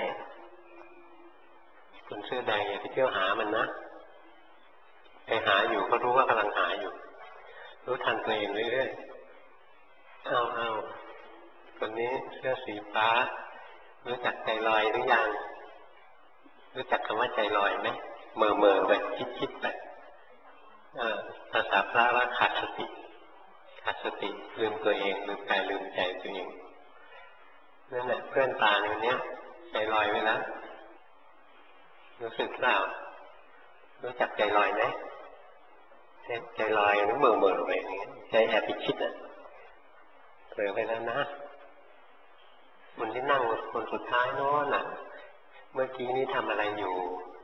คนเสื้อแดงอย่าไปเที่ยวหามันนะไปหาอยู่ก็รู้ว่ากำลังหาอยู่รู้ทันตัวเองเรื่อยๆเอาคนนี้เสื้อสีฟ้ารู้จักใจลอยหรือยังรู้จักคำว่าใจลอยไหมเมื่อแบบคิดไปภาษาพระว่าขาดสติลืมตัวเองลืมกายลืมใจตัวเองนั่นแหละเพื่อนตาในนี้ใจลอยไปแล้วรู้สึกเปล่ารู้จักใจลอยไหมใจลอยนึกเมื่อไปอย่างนี้ใจแอบไปคิดเผลอไปแล้วนะคนที่นั่งคนสุดท้ายโน้นเมื่อกี้นี้ทำอะไรอยู่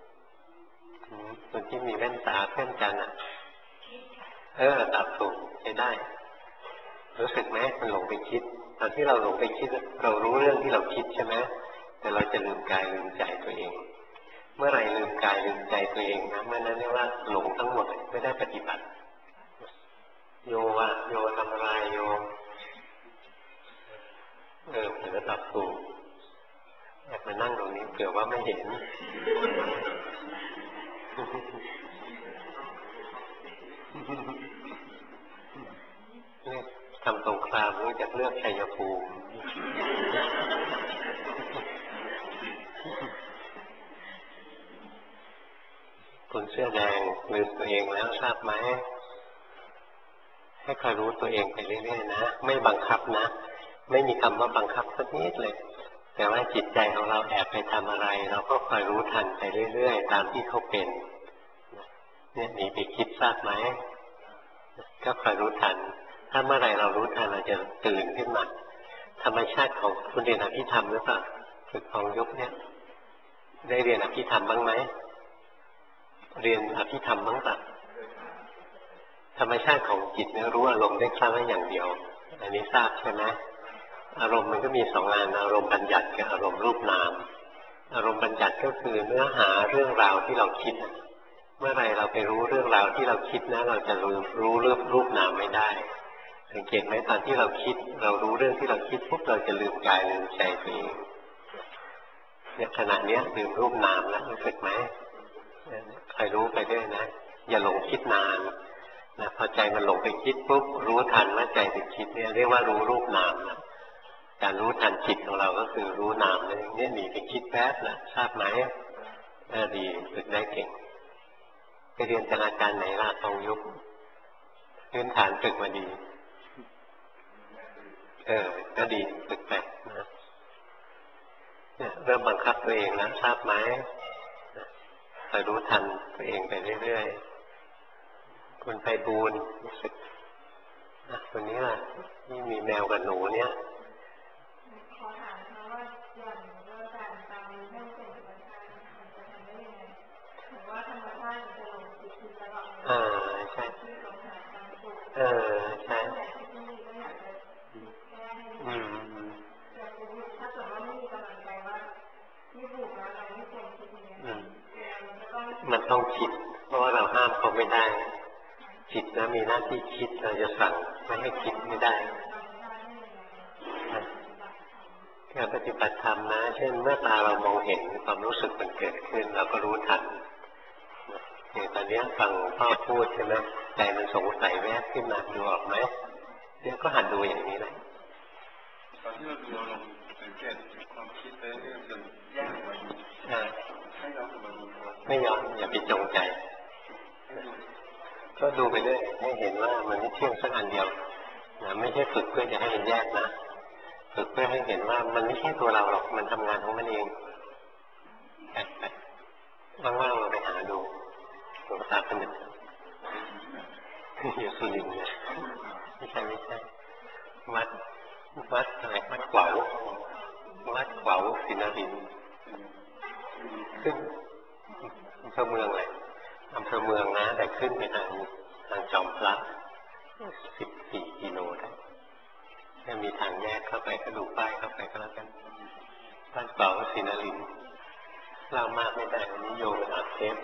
คนที่มีแว่นตาเพื่อนกันตอบถูกใช้ได้รู้สึกไหมมันหลงไปคิดตอนที่เราหลงไปคิดเรารู้เรื่องที่เราคิดใช่ไหมแต่เราจะลืมกายลืมใจตัวเองเมื่อไหร่ลืมกายลืมใจตัวเองนะเมื่อนั้นเรียกว่าหลงทั้งหมดไม่ได้ปฏิบัติโยทำอะไรโยเผลอตอบถูกแอบมานั่งตรงนี้เผื่อว่าไม่เห็นทำสงครามรู้จักเลือกชัยภูมิคนเสื้อแดงลืมตัวเองแล้วทราบไหมให้คอยรู้ตัวเองไปเรื่อยๆนะไม่บังคับนะไม่มีคำว่าบังคับสักนิดเลยแต่ว่าจิตใจของเราแอบไปทำอะไรเราก็คอยรู้ทันไปเรื่อยๆตามที่เขาเป็นเนี่ยหนีไปคิดทราบไหมก็คอยรู้ทันถ้าเมื่อไหร่เรารู้ทันเราจะตื่นขึ้นมาธรรมชาติของคุณเรียนอภิธรรมหรือเปล่าฝึกของยุคเนี่ยได้เรียนอภิธรรมบ้างไหมเรียนอภิธรรมบ้างปะธรรมชาติของจิตเนี่ยรู้อารมณ์ได้ครั้งละอย่างเดียวอันนี้ทราบใช่ไหมอารมณ์มันก็มี2 อันอารมณ์บัญญัติกับอารมณ์รูปนามอารมณ์บัญญัติก็คือเนื้อหาเรื่องราวที่เราคิดเมื่อไรเราไปรู้เรื่องราวที่เราคิดนะเราจะรู้เรื่องรูปนามไม่ได้สังเกตไหมตอนที่เราคิดเรารู้เรื่องที่เราคิดปุ๊บเราจะลืมกายลืมใจตัวเองเนี่ยขณะนี้ลืมรูปนามแล้วรู้สึกไหมคอยรู้ไปด้วยนะอย่าหลงคิดนานนะพอใจมันหลงไปคิดปุ๊บรู้ทันว่าใจไปคิดเนี่ยเรียกว่ารู้รูปนามนะการรู้ทันจิตของเราก็คือรู้นามเนี่ยหนีไปคิดแป๊บนะทราบไหมดีฝึกได้เก่งไปเรียนจากอาจารย์ไหนล่ะทองยุคพื้นฐานฝึกมาดีก็ดีฝึกไปนะเนี่ยเริ่มบังคับตัวเองแล้วทราบไหมคอยรู้ทันตัวเองไปเรื่อยๆคุณไพบูลย์รู้สึกคนนี้ล่ะนี่มีแมวกับหนูเนี่ยขอถามเขาว่าอย่างเราการตามเรื่องเป็นธรรมชาติมันจะทำได้ยังไงหรือว่าธรรมชาติมันจะหลงคิดตลอดใช่ที่เราหาความสุขใช่ที่นี่ก็อยากจะแก้ให้อยากจะหยุดถ้าเกิดว่าไม่มีกำลังใจว่าที่ถูกแล้วเราไม่ควรคิดอย่างนี้มันต้องคิดเพราะว่าเราห้ามเขาไม่ได้จิตนะมีหน้าที่คิดเราจะสั่งไม่ให้คิดไม่ได้การปฏิบัติธรรมนะเช่นเมื่อตาเรามองเห็นความรู้สึกมันเกิดขึ้นเราก็รู้ทันอย่างตอนนี้ฟังพ่อพูดใช่ไหมใจมันสงสัยแวบขึ้นมาดูออกไหมเนี่ยก็หัดดูอย่างนี้แหละตอนที่เราดูเราสังเกตความคิดไปเรื่อยๆจนแยกไปให้เราสมาธิไม่ยอมอย่าไปจงใจก็ดูไปเรื่อยให้เห็นว่ามันไม่เที่ยงสักอันเดียวนะไม่ใช่ฝึกเพื่อจะให้มันแยกนะฝึกเพื่อให้เห็นว่ามันไม่ใช่ตัวเราหรอกมันทำงานของมันเองว่างๆเราไปหาดูหลวงตาคนหนึ่งอยู่สุรินทร์เนี่ยไม่ใช่วัดอะไรวัดขวาวศิลปินขึ้นอำเภอเมืองเลยอำเภอเมืองนะแต่ขึ้นไปทางจอมพระ14 กิโลได้ถ้ามีทางแยกเข้าไปก็ดูป้ายเข้าไปก็แล้วกันบ้านเปล่าศรีนรินทร์เล่ามากไม่ได้วันนี้โยมอัดเทป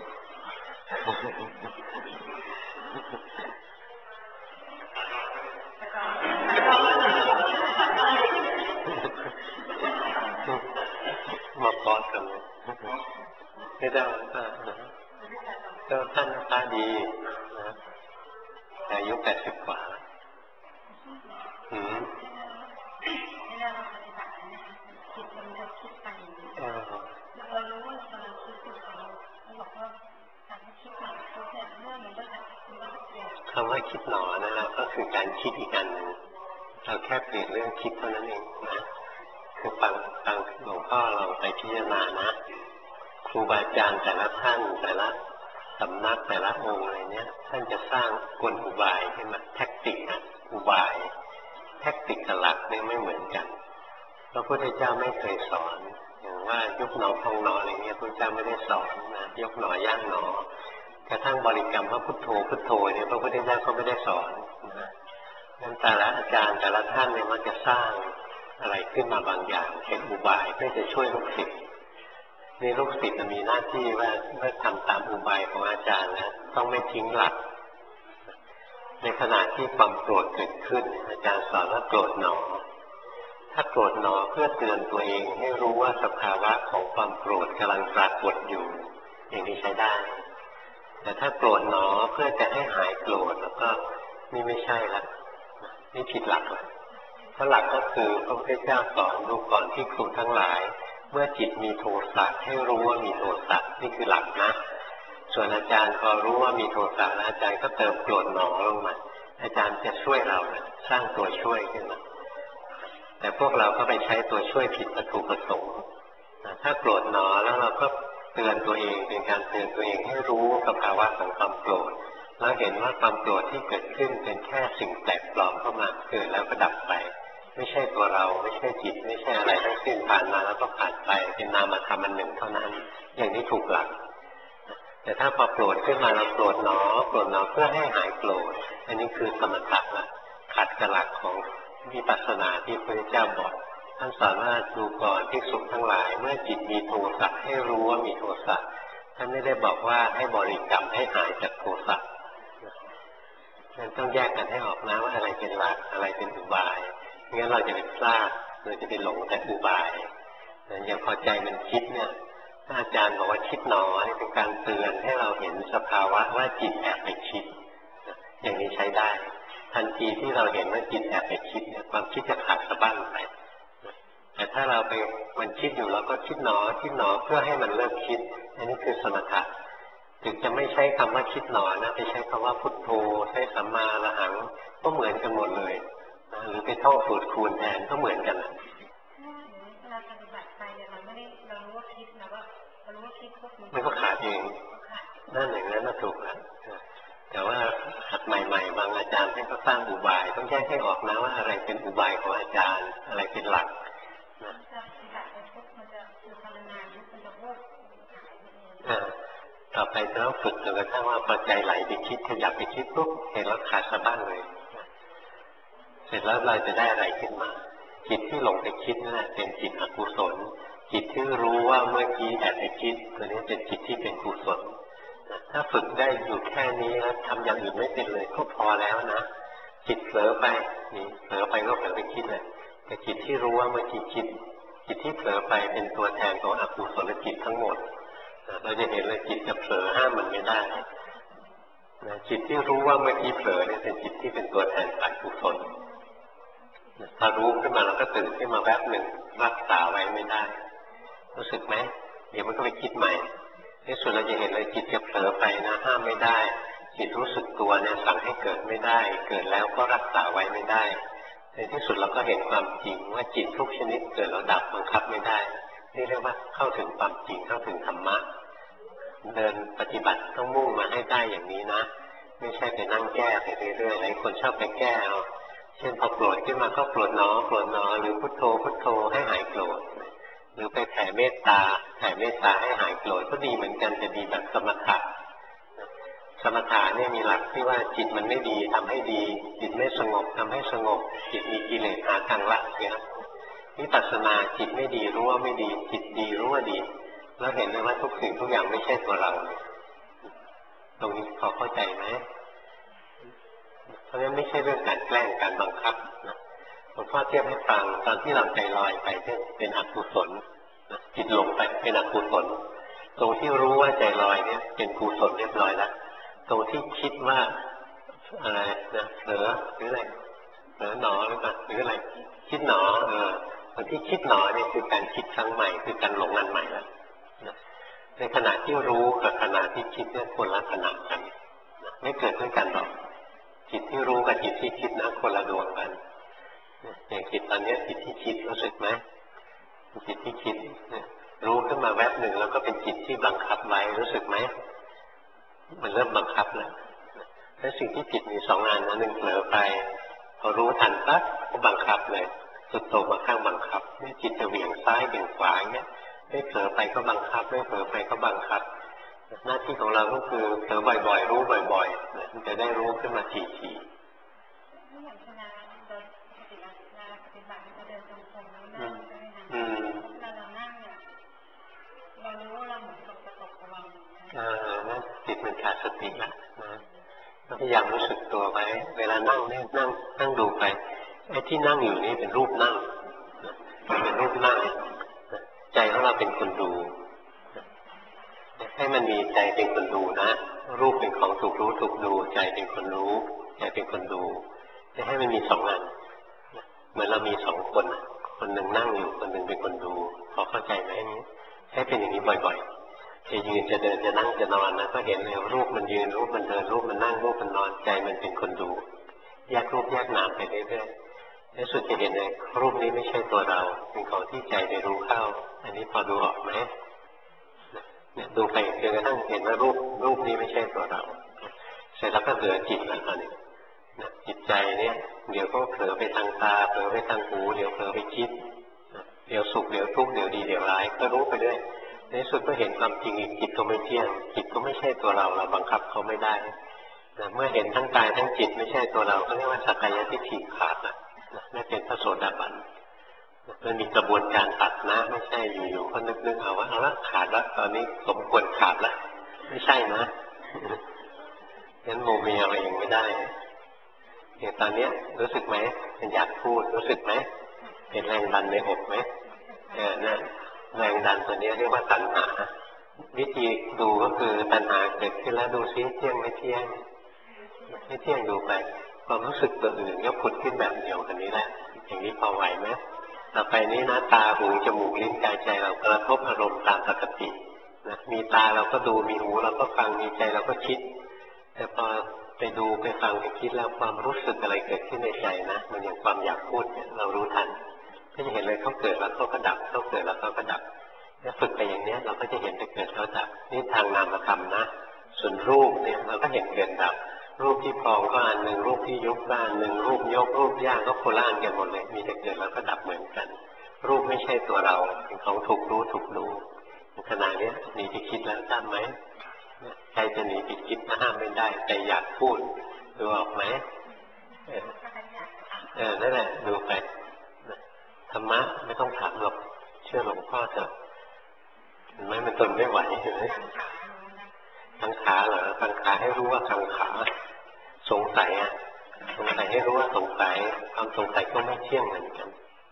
มาพอดกันเลยไม่ได้ก็ท่านตาดีนะอายุ80 กว่าเวลาเราปฏิบัตินะคะจิตมันจะคิดไปเรารู้ว่ากำลังคิดอยู่เราบอกว่าการคิดหนักเขาเนี่ยเมื่อมันก็จะเปลี่ยนคำว่าคิดหนอนั่นแหละก็คือการคิดอีกอันหนึ่งเราแค่เปลี่ยนเรื่องคิดเท่านั้นเองนะคือฟังหลวงพ่อเราไปพิจารณานะครูบาอาจารย์แต่ละท่านแต่ละสำนักแต่ละองค์อะไรเนี้ยท่านจะสร้างกลอุบายขึ้นมาแทคติกนะอุบายแทคติกกับหลักเนี่ยไม่เหมือนกันพระพุทธเจ้าไม่เคยสอนอย่างว่ายกหนอพองหนออะไรเงี้ยพระพุทธเจ้าไม่ได้สอนนะยกหนอย่างหนอกระทั่งบริกรรมว่าพุทโธพุทโธเนี่ยพระพุทธเจ้าก็ไม่ได้สอนนะนั้นแต่ละอาจารย์แต่ละท่านเนี่ยมันจะสร้างอะไรขึ้นมาบางอย่างเป็นอุบายเพื่อจะช่วยลูกศิษย์นี่ลูกศิษย์มีหน้าที่ว่าเมื่อทำตามอุบายของอาจารย์นะต้องไม่ทิ้งหลักในขณะที่ความโกรธเกิดขึ้นอาจารย์สอนว่าโกรธหนอถ้าโกรธหนอเพื่อเตือนตัวเองให้รู้ว่าสภาวะของความโกรธกำลังปรากฏอยู่อย่างนี้ใช้ได้แต่ถ้าโกรธหนอเพื่อจะให้หายโกรธแล้วก็นี่ไม่ใช่ละนี่ผิดหลักเลยเพราะหลักก็คือพระพุทธเจ้าสอนดูก่อนที่ครูทั้งหลายเมื่อจิตมีโทสะให้รู้ว่ามีโทสะนี่คือหลักนะส่วนอาจารย์พอรู้ว่ามีโทสะแล้วอาจารย์ก็เติมโกรธหนอลงมาอาจารย์จะช่วยเราสร้างตัวช่วยขึ้นมาแต่พวกเราก็ไปใช้ตัวช่วยผิดวัตถุประสงค์ถ้าโกรธหนอแล้วเราก็เตือนตัวเองเป็นการเตือนตัวเองให้รู้สภาวะของความโกรธแล้วเห็นว่าความโกรธที่เกิดขึ้นเป็นแค่สิ่งแปลกปลอมเข้ามาเกิดแล้วก็ดับไปไม่ใช่ตัวเราไม่ใช่จิตไม่ใช่อะไรทั้งสิ้นผ่านมาแล้วก็ผ่านไปเป็นนามธรรมอันหนึ่งเท่านั้นอย่างนี้ถูกหลักแต่ถ้าพอโกรธขึ้นมาเราโกรธหนอเพื่อให้หายโกรธอันนี้คือสมถะละขัดกับหลักของวิปัสสนาที่พระพุทธเจ้าบอกท่านสอนว่าดูก่อนภิกษุทั้งหลายเมื่อจิตมีโทสะให้รู้ว่ามีโทสะท่านไม่ได้บอกว่าให้บริกรรมให้หายจากโทสะนั้นต้องแยกกันให้ออกนะว่าอะไรเป็นหลักอะไรเป็นอุบายงั้นเราจะเป็นพลาดเราจะไปหลงแต่อุบายอย่างพอใจมันคิดเนี่ยอาจารย์บอกว่าคิดหนอเป็นการเตือนให้เราเห็นสภาวะว่าจิตแอบไปคิดอย่างนี้ใช้ได้ทันทีที่เราเห็นว่าจิตแอบไปคิดเนี่ยความคิดจะขาดสะบั้นไปแต่ถ้าเราไปมันคิดอยู่เราก็คิดหนอเพื่อให้มันเลิกคิดอันนี้คือสมถะถึงจะไม่ใช้คำว่าคิดหนอนะไปใช้คำว่าพุทโธใช้สัมมาระหังก็เหมือนกันหมดเลยหรือไปท่องสูตรคูณแทนก็เหมือนกันเวลาปฏิบัติไปเนี่ยเราไม่ได้เรารู้ว่าคิดนะว่าเรารู้ว่าคิดพวกมันก็ขาดเองนั่นอย่างนั้นน่ะถูกแล้วแต่ว่าหัดใหม่ๆบางอาจารย์ท่านก็สร้างอุบายต้องแยกให้ออกนะว่าอะไรเป็นอุบายของอาจารย์อะไรเป็นหลักต่อไปจะต้องฝึกจนกระทั่งว่าพอใจไหลไปคิดขยับไปคิดปุ๊บเห็นแล้วขาดสะบั้นเลยเสร็จแล้วเราจะได้อะไรขึ้นมาจิตที่หลงไปคิดนั่นแหละเป็นจิตอกุศลจิตที่รู้ว่าเมื่อกี้แอบไปคิดตัวนี้เป็นจิตที่เป็นกุศลถ้าฝึกได้อยู่แค่นี้แล้วทำอย่างอื่นไม่เป็นเลยก็พอแล้วนะจิตเผลอไปนี่เผลอไปก็เผลอไปคิดเลยแต่จิตที่รู้ว่าเมื่อกี้คิดจิตที่เผลอไปเป็นตัวแทนของอกุศลจิตทั้งหมดเราจะเห็นเลยจิตจะเผลอห้ามมันไม่ได้จิตที่รู้ว่าเมื่อกี้เผลอเนี่ยเป็นจิตที่เป็นตัวแทนฝ่ายกุศลถ้ารู้ขึ้นมาเราก็ตื่นขึ้นมาแวบหนึ่งรักษาไว้ไม่ได้รู้สึกไหมเดี๋ยวมันก็ไปคิดใหม่ในสุดเราจะเห็นเลยจิตจะเผลอไปนะห้ามไม่ได้จิตรู้สึกตัวเนี่ยสั่งให้เกิดไม่ได้เกิดแล้วก็รักษาไว้ไม่ได้ในที่สุดเราก็เห็นความจริงว่าจิตทุกชนิดเกิดแล้วดับบังคับไม่ได้นี่เรียกว่าเข้าถึงความจริงเข้าถึงธรรมะเดินปฏิบัติต้องมุ่งมาให้ได้อย่างนี้นะไม่ใช่ไปนั่งแก้ไปเรื่อยๆหลายคนชอบไปแก้เอาเช่นพอโกรธขึ้นมาก็โกรธหนอหรือพุทโธให้หายโกรธหรือไปแผ่เมตตาให้หายโกรธก็ดีเหมือนกันแต่ดีแบบสมถะสมถะเนี่ยมีหลักที่ว่าจิตมันไม่ดีทำให้ดีจิตไม่สงบทำให้สงบจิตมีกิเลสหาทางละเสียวิปัสสนาจิตไม่ดีรู้ว่าไม่ดีจิตดีรู้ว่าดีแล้วเห็นเลยว่าทุกสิ่งทุกอย่างไม่ใช่ตัวเราตรงนี้พอเข้าใจไหมเพราะฉะนั้นไม่ใช่เรื่องการแกล้งการบังคับนะหลวงพ่อเทียบให้ฟังตอนที่เราใจลอยไปเป็นอกุศลจิตหลงไปเป็นอกุศลตรงที่รู้ว่าใจลอยเนี่ยเป็นกุศลเรียบร้อยแล้วตรงที่คิดว่าอะไรนะเผลอหรืออะไรเผลอหนอหรือเปล่าหรืออะไรคิดหนอตรงที่คิดหนอเนี่ยคือการคิดครั้งใหม่คือการหลงอันใหม่แล้วในขณะที่รู้กับขณะที่คิดเนี่ยคนละขณะกันไม่เกิดด้วยกันหรอกจิตที่รู้กับจิตที่คิดนะคนละดวงกันอย่างจิตตอนนี้จิตที่คิดรู้สึกไหมจิตที่คิดรู้ขึ้นมาแวบหนึ่งแล้วก็เป็นจิตที่บังคับไว้รู้สึกไหมมันเริ่มบังคับแล้วแล้วสิ่งที่จิตมีสองอันนะหนึ่งเผลอไปพอรู้ทันปั๊บก็บังคับเลยสุดโต่งมาข้างบังคับนี่จิตจะเหวี่ยงซ้ายเหวี่ยงขวาอย่างเงี้ยไม่เผลอไปก็บังคับไม่เผลอไปก็บังคับหน้าที่ของเราก็คือเผลอบ่อยๆรู้บ่อยๆมันจะได้รู้ขึ้นมาทีๆอย่างเวลาเดินปฏิบัติเราเดินจงกรมแล้วนั่งใช่ไหมคะเรานั่งเนี่ยเรารู้ว่าเราเหมือนตกกระวังนั่นจิตมันขาดสติแล้วนะพยายามรู้สึกตัวไว้เวลานั่งเนี่ยนั่งดูไปไอ้ที่นั่งอยู่นี่เป็นรูปนั่งเป็นรูปนั่งใจของเราเป็นคนดูให้มันมีใจเป็นคนดูนะรูปเป็นของถูกรู้ถูกดูใจเป็นคนรู้ใจเป็นคนดูจะให้มันมีสองอันเหมือนเรามีสองคนคนหนึ่งนั่งอยู่คนหนึ่งเป็นคนดูพอเข้าใจไหมนี้ให้เป็นอย่างนี้บ่อยๆจะยืนจะเดินจะนั่งจะนอนนะก็เห็นเลยรูปมันยืนรูปมันเดินรูปมันนั่งรูปมันนอนใจมันเป็นคนดูแยกรูปแยกนามไปเรื่อยๆในสุดจะเห็นเลยรูปนี้ไม่ใช่ตัวเราเป็นของที่ใจไปรู้เข้าอันนี้พอดูออกไหมเนี่ยดูไปจนกระทั่งเห็นว่ารูปนี้ไม่ใช่ตัวเราเสร็จแล้วก็เหลือจิตแล้วตอนนี้จิตใจเนี่ยเดี๋ยวก็เผลอไปทางตาเผลอไปทางหูเดี๋ยวเผลอไปคิดเดี๋ยวสุขเดี๋ยวทุกข์เดี๋ยวดีเดี๋ยวร้ายก็รู้ไปเรื่อยในสุดก็เห็นความจริงอีกจิตก็ไม่เที่ยงจิตก็ไม่ใช่ตัวเราบังคับเขาไม่ได้เมื่อเห็นทั้งกายทั้งจิตไม่ใช่ตัวเราก็เรียกว่าสักกายทิฏฐิขาดนั่นเป็นพระโสดาบันมันมีกระบวนการตัดนะไม่ใช่อยู่ๆก็นึกเอาว่าเอาละขาดแล้วตอนนี้สมควรขาดแล้วไม่ใช่นะงั้นโมเมียอะไรยังไม่ได้อย่างตอนนี้รู้สึกไหมมันอยากพูดรู้สึกไหมเป็นแรงดันในอกไหมนั่นแรงดันตัวนี้เรียกว่าตัณหาวิธีดูก็คือตัณหาเกิดขึ้นแล้วดูซิเที่ยงไม่เที่ยงไม่เที่ยงดูไปความรู้สึกตัวอื่นก็ผุดขึ้นแบบเดียวกันนี้แหละอย่างนี้พอไหวไหมต่อไปนี้นะตาหูจมูกลิ้นกายใจเรากระทบอารมณ์ตามปกตินะมีตาเราก็ดูมีหูเราก็ฟังมีใจเราก็คิดแต่พอไปดูไปฟังไปคิดแล้วความรู้สึกอะไรเกิดขึ้นในใจนะมันอย่างความอยากพูดเนี่ยเรารู้ทันก็จะเห็นเลยเขาเกิดแล้วเขาก็ดับเขาเกิดแล้วเขาก็ดับถ้าฝึกไปอย่างนี้เราก็จะเห็นไปเกิดแล้วดับนี่ทางนามธรรมนะส่วนรูปเนี่ยเราก็เห็นเกิดดับรูปที่พองก็อันหนึ่งรูปที่ยกก็อันหนึ่งรูปยกรูปย่างก็โคล่านกันหมดเลยมีแต่เกิดแล้วก็ดับเหมือนกันรูปไม่ใช่ตัวเราเป็นของถูกรู้ถูกดูขณะนี้หนีไปคิดแล้วจำไหมใจจะหนีไปคิดห้ามไม่ได้ใจอยากพูดดูออกไหมนั่นแหละดูไปธรรมะไม่ต้องถามหรอกเชื่อหลวงพ่อเถอะเห็นไหมมันทนไม่ไหวเห็นไหมสังขารเหรอสังขารให้รู้ว่าสังขารสงสัยสงสัยให้รู้ว่าสงสัยความสงสัยก็ไม่เที่ยงเหมือนกัน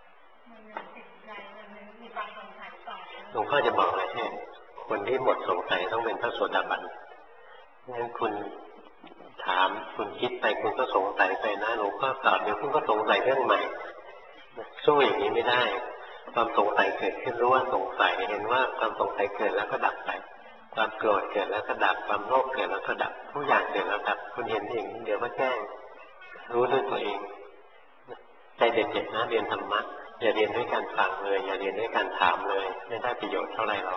หลวงพ่อจะบอกเลยให้คนที่หมดสงสัยต้องเป็นพระโสดาบันงั้นคุณถามคุณคิดไปคุณก็สงสัยไปนะหลวงพ่อตอบเดี๋ยวคุณก็สงสัยเรื่องใหม่สู้อย่างนี้ไม่ได้ความสงสัยเกิดขึ้นรู้ว่าสงสัยเห็นว่าความสงสัยเกิดแล้วก็ดับไปความโกรธเกิดแล้วก็ดับความโลภเกิดแล้วก็ดับทุกอย่างเกิดแล้วดับคุณเห็นอย่างนี้เดี๋ยวก็แจ้งรู้ด้วยตัวเองใจเด็ดๆนะเรียนธรรมะอย่าเรียนด้วยการฟังเลยอย่าเรียนด้วยการถามเลยไม่ได้ประโยชน์เท่าไหร่หรอก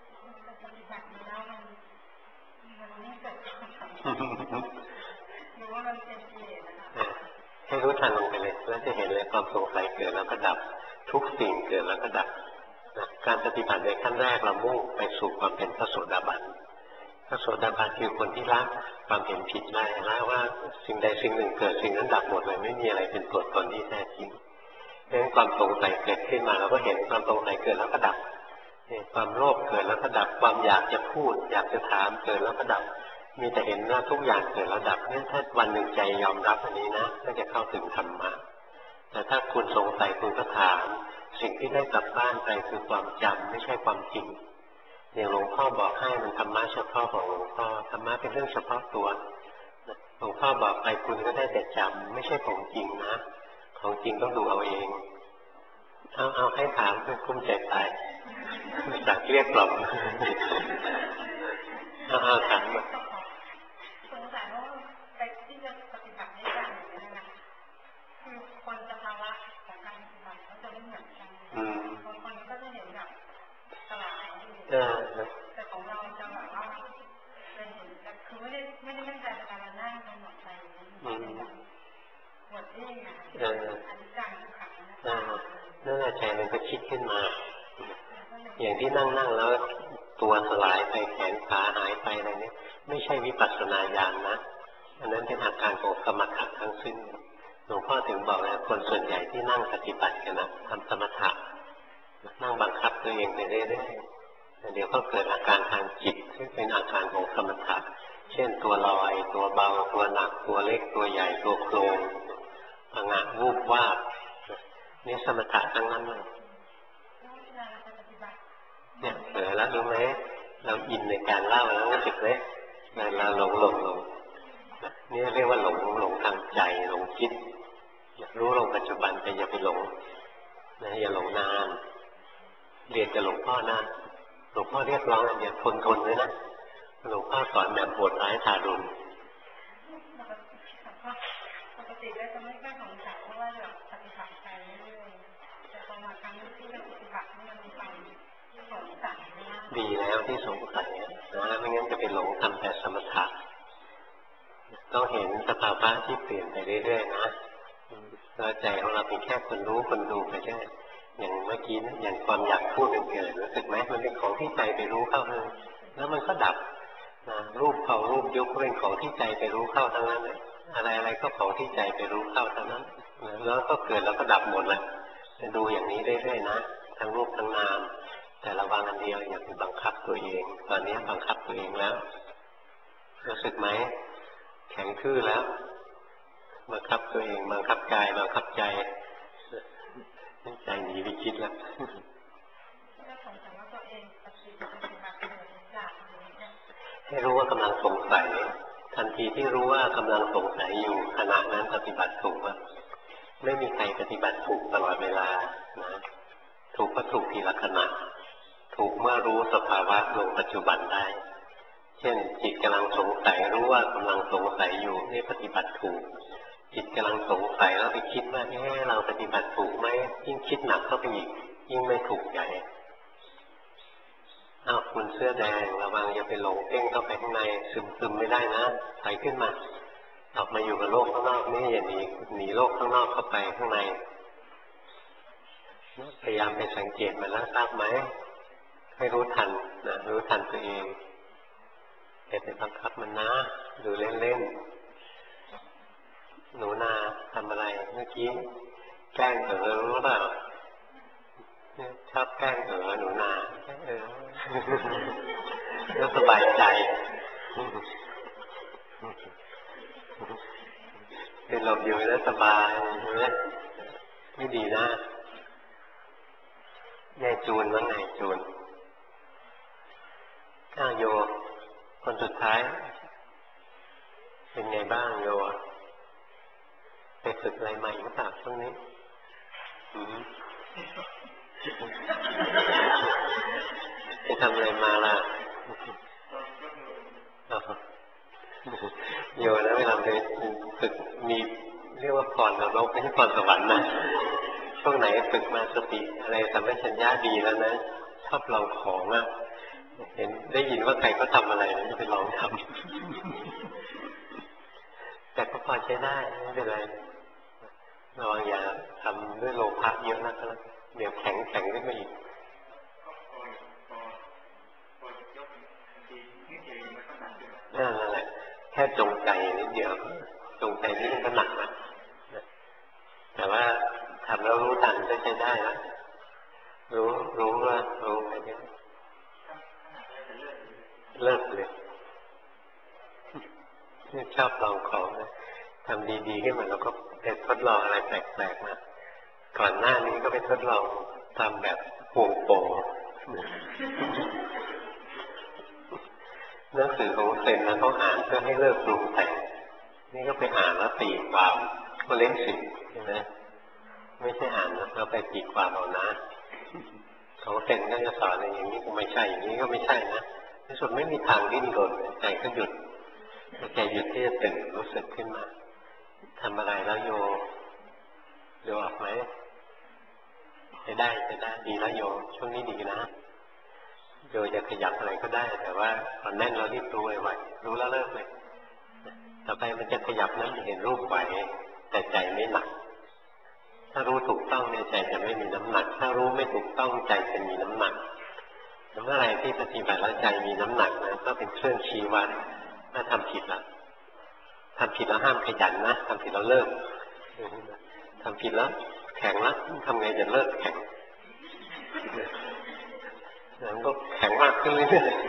ให้รู้ทันลงไปเลยแล้วจะเห็นเลยความสงสัยเกิดแล้วก็ดับทุกสิ่งเกิดแล้วก็ดับการปฏิบัติในขั้นแรกเรามุ่งไปสู่ความเป็นพระโสดาบันพระโสดาบันคือคนที่ละความเห็นผิดได้ละว่าสิ่งใดสิ่งหนึ่งเกิดสิ่งนั้นดับหมดเลยไม่มีอะไรเป็นตัวตนที่แท้จริงเพราะฉะนั้นความสงสัยเกิดขึ้นมาเราก็เห็นความสงสัยเกิดแล้วก็ดับความโลภเกิดแล้วก็ดับความอยากจะพูดอยากจะถามเกิดแล้วก็ดับมีแต่เห็นว่าทุกอย่างเกิดแล้วดับเนี่ยถ้าวันหนึ่งใจยอมรับอันนี้นะก็จะเข้าถึงธรรมะแต่ถ้าคุณสงสัยคุณก็ถามสิ่งที่ได้กลับบ้านไปคือความจำไม่ใช่ความจริงอย่างหลวงพ่อบอกให้มันธรรมะเฉพาะของหลวงพ่อธรรมะเป็นเรื่องเฉพาะตัวหลวงพ่อบอกไปคุณก็ได้แต่จำไม่ใช่ของจริงนะของจริงต้องดูเอาเองเอาให้ถามเพื่อคุ้มใจตายจากเรียกกล่อมเอาถามมาสงสัยว่าไปที่จะปฏิบัติได้อย่างนี้นะคือคนสภาวะของการปฏิบัติเขาจะไม่เหมือนกันบางคนก็จะเห็นแบบสลายแต่ของเราจะแบบว่าเป็นเห็นคือไม่ได้ตั้งใจในการนั่งกำหนดใจหมดเองอ่ะอันนี้การทุกขังนั่นแหละใจมันก็คิดขึ้นมาอย่างที่นั่งแล้วตัวสลายไปแขนขาหายไปอะไรนี้ไม่ใช่วิปัสสนาญาณนะอันนั้นเป็นอาการของกรรมฐานทั้งสิ้นหลวงพ่อถึงบอกนะคนส่วนใหญ่ที่นั่งปฏิบัติกันนะทำสมถะนั่งบังคับตัวเองไปเรื่อยๆเดี๋ยวก็เกิดอาการทางจิตซึ่งเป็นอาการของสมถะเช่นตัวลอยตัวเบาตัวหนักตัวเล็กตัวใหญ่ตัวโครงผงะวูบวาบนี่สมถะทั้งนั้นเลยเนี่ยเผลอแล้วรู้ไหมเราอินในการเล่าแล้วรู้สึกไหมเราหลงนี่เรียกว่าหลงทางใจหลงคิดรู้ลงปัจจุบันแต่อย่าไปหลงนะอย่าหลงนานเรียนกับหลวงพ่อนะหลวงพ่อเรียกร้องอย่าทนเลยนะหลวงพ่อสอนแบบโหดร้ายทารุณปกติได้จะไม่ค่อยสงสัยเพราะว่าแบบปฏิบัติไปเรื่อยๆแต่พอมาครั้งที่เราปฏิบัติมันมีความสงสัยดีแล้วที่สงสัยนะไม่งั้นจะไปหลงทำแต่สมถะต้องเห็นสภาวะที่เปลี่ยนไปเรื่อยๆนะแล้วใจของเราเป็นแค่คนรู้คนดูไปได้อย่างเมื่อกี้นะอย่างความอยากพูดเกิดรู้สึกไหมมันเป็นของที่ใจไปรู้เข้าเลยแล้วมันก็ดับนะรูปเขารูปยกเป็นของที่ใจไปรู้เข้าทั้งนั้นเลยอะไรก็ของที่ใจไปรู้เข้าทั้งนั้นแล้วก็เกิดแล้วก็ดับหมดเลยจะดูอย่างนี้เรื่อยๆนะทั้งรูปทั้งนามแต่ระวังอันเดียวอย่าไปบังคับตัวเองตอนนี้บังคับตัวเองแล้วรู้สึกไหมแข็งทื่อแล้วบังคับตัวเองบังคับกายบังคับใจใจหนีไปคิดแล้วให้รู้ว่ากำลังสงสัยทันทีที่รู้ว่ากำลังสงสัยอยู่ขณะนั้นปฏิบัติถูกว่าไม่มีใครปฏิบัติถูกตลอดเวลานะถูกก็ถูกทีละขณะถูกเมื่อรู้สภาวะลงปัจจุบันได้เช่นจิตกำลังสงสัยรู้ว่ากำลังสงสัยอยู่นี่ปฏิบัติถูกจิตกำลังสงสัยแล้วไปคิดว่าเราปฏิบัติถูกไหมยิ่งคิดหนักเข้าไปอีกยิ่งไม่ถูกใจคุณเสื้อแดงระวังอย่าไปหลงเพ่งเข้าไปข้างในซึมไม่ได้นะถอยขึ้นมาออกมาอยู่กับโลกข้างนอกนี่อย่าหนีโลกข้างนอกเข้าไปข้างในพยายามไปสังเกตมันแล้วทราบไหมให้รู้ทันนะรู้ทันตัวเองอย่าไปบังคับมันนะดูเล่นๆหนูนาทำอะไรเมื่อกี้แกล้งรู้เปล่าชอบแกล้งหนูนาแล้วสบายใจเป็นหลบอยู่แล้วสบายไม่ดีนะแม่จูนว่าไงจูนโยคนสุดท้ายเป็นไงบ้างโยไปฝึกอะไรใหม่หรือเปล่าช่วงนี้ไปทำอะไรมาล่ะโยนะเวลาไปฝึกมีเรียกว่าพรนรกไม่ใช่พรสวรรค์นะช่วงไหนฝึกมาสติอะไรสัมปชัญญะดีแล้วนะชอบลองของอ่ะเห็นได้ยินว่าใครก็ทำอะไรแล้วจะไปลองทำแต่ก็พอใช้ได้ไม่เป็นไรระวังอย่าทำด้วยโลภะเยอะนะครับเดี๋ยวแข็งขึ้นมาอีกนั่นแหละแค่จงใจนิดเดียวจงใจนี่มันก็หนักนะแต่ว่าททำแล้วรู้ทันก็ใช้ได้แล้วรู้ว่ารู้ไปเรื่อยเลิกเลยชอบลองของนะทำดีๆขึ้นมาแล้วก็ไปทดลองอะไรแปลกๆมาก่อนหน้านี้ก็ไปทดลองทำแบบโป่งหนังสือของเซนนะเขาอ่านเพื่อให้เลิกปรุงแต่งนี่ก็ไปอ่านแล้วตีความก็เล่นสิใช่ไหมไม่ใช่อ่านแล้วไปตีความเอานะของเซนก็จะสอนอย่างนี้ก็ไม่ใช่อย่างนี้ก็ไม่ใช่นะที่สุดไม่มีทางดิ้นรนใจก็หยุดใจหยุดที่จะตื่นรู้สึกขึ้นมาทำอะไรแล้วโยออกไหมจะได้ดีแล้วโยช่วงนี้ดีนะโยจะขยับอะไรก็ได้แต่ว่าตอนแน่นเรารีบรู้ไว้รู้แล้วเลิกเลยต่อไปมันจะขยับนั้นจะเห็นรูปไหวแต่ใจไม่หนักถ้ารู้ถูกต้องเนี่ยใจจะไม่มีน้ำหนักถ้ารู้ไม่ถูกต้องใจจะมีน้ำหนักเมื่อไรที่ปฏิบัติแล้วใจมีน้ำหนักนะก็เป็นเครื่องชี้วัดถ้าทำผิดแล้วห้ามขยันนะทำผิดแล้วเลิกทำผิดแล้วแข็งแล้วทำไงจะเลิกแข็งแล้วก็แข็งมากขึ้นเรื่อย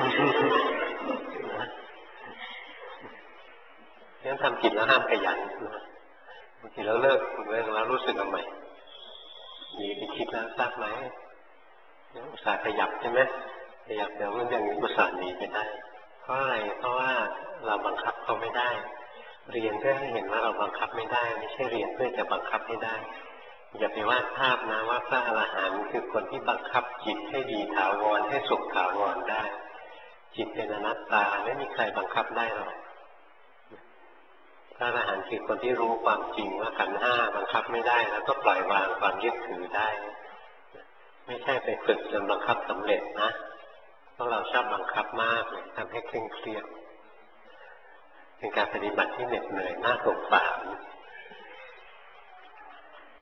ๆงั้นทำผิดแล้วห้ามขยันทำผิดแล้วเลิกแล้วรู้สึกทำไมมีไปคิดแล้วทราบไหมอุตส่าห์ขยับใช่ไหมขยับเดี๋ยวมันยังอุตส่าห์หนีไปได้เพราะอะไรเพราะว่าเราบังคับเขาไม่ได้เรียนเพื่อให้เห็นว่าเราบังคับไม่ได้ไม่ใช่เรียนเพื่อจะบังคับให้ได้อย่าไปวาดภาพนะว่าพระอรหันต์คือคนที่บังคับจิตให้ดีถาวรให้สุขถาวรได้จิตเป็นอนัตตาไม่มีใครบังคับได้หรอกพระอรหันต์คือคนที่รู้ความจริงว่าขันธ์ห้าบังคับไม่ได้แล้วก็ปล่อยวางความยึดถือได้ไม่ใช่ไปฝึกจนบังคับสำเร็จนะเพราะเราชอบบังคับมากเลยทำให้เคร่งเครียดเป็นการปฏิบัติที่เหน็ดเหนื่อยน่าสงสาร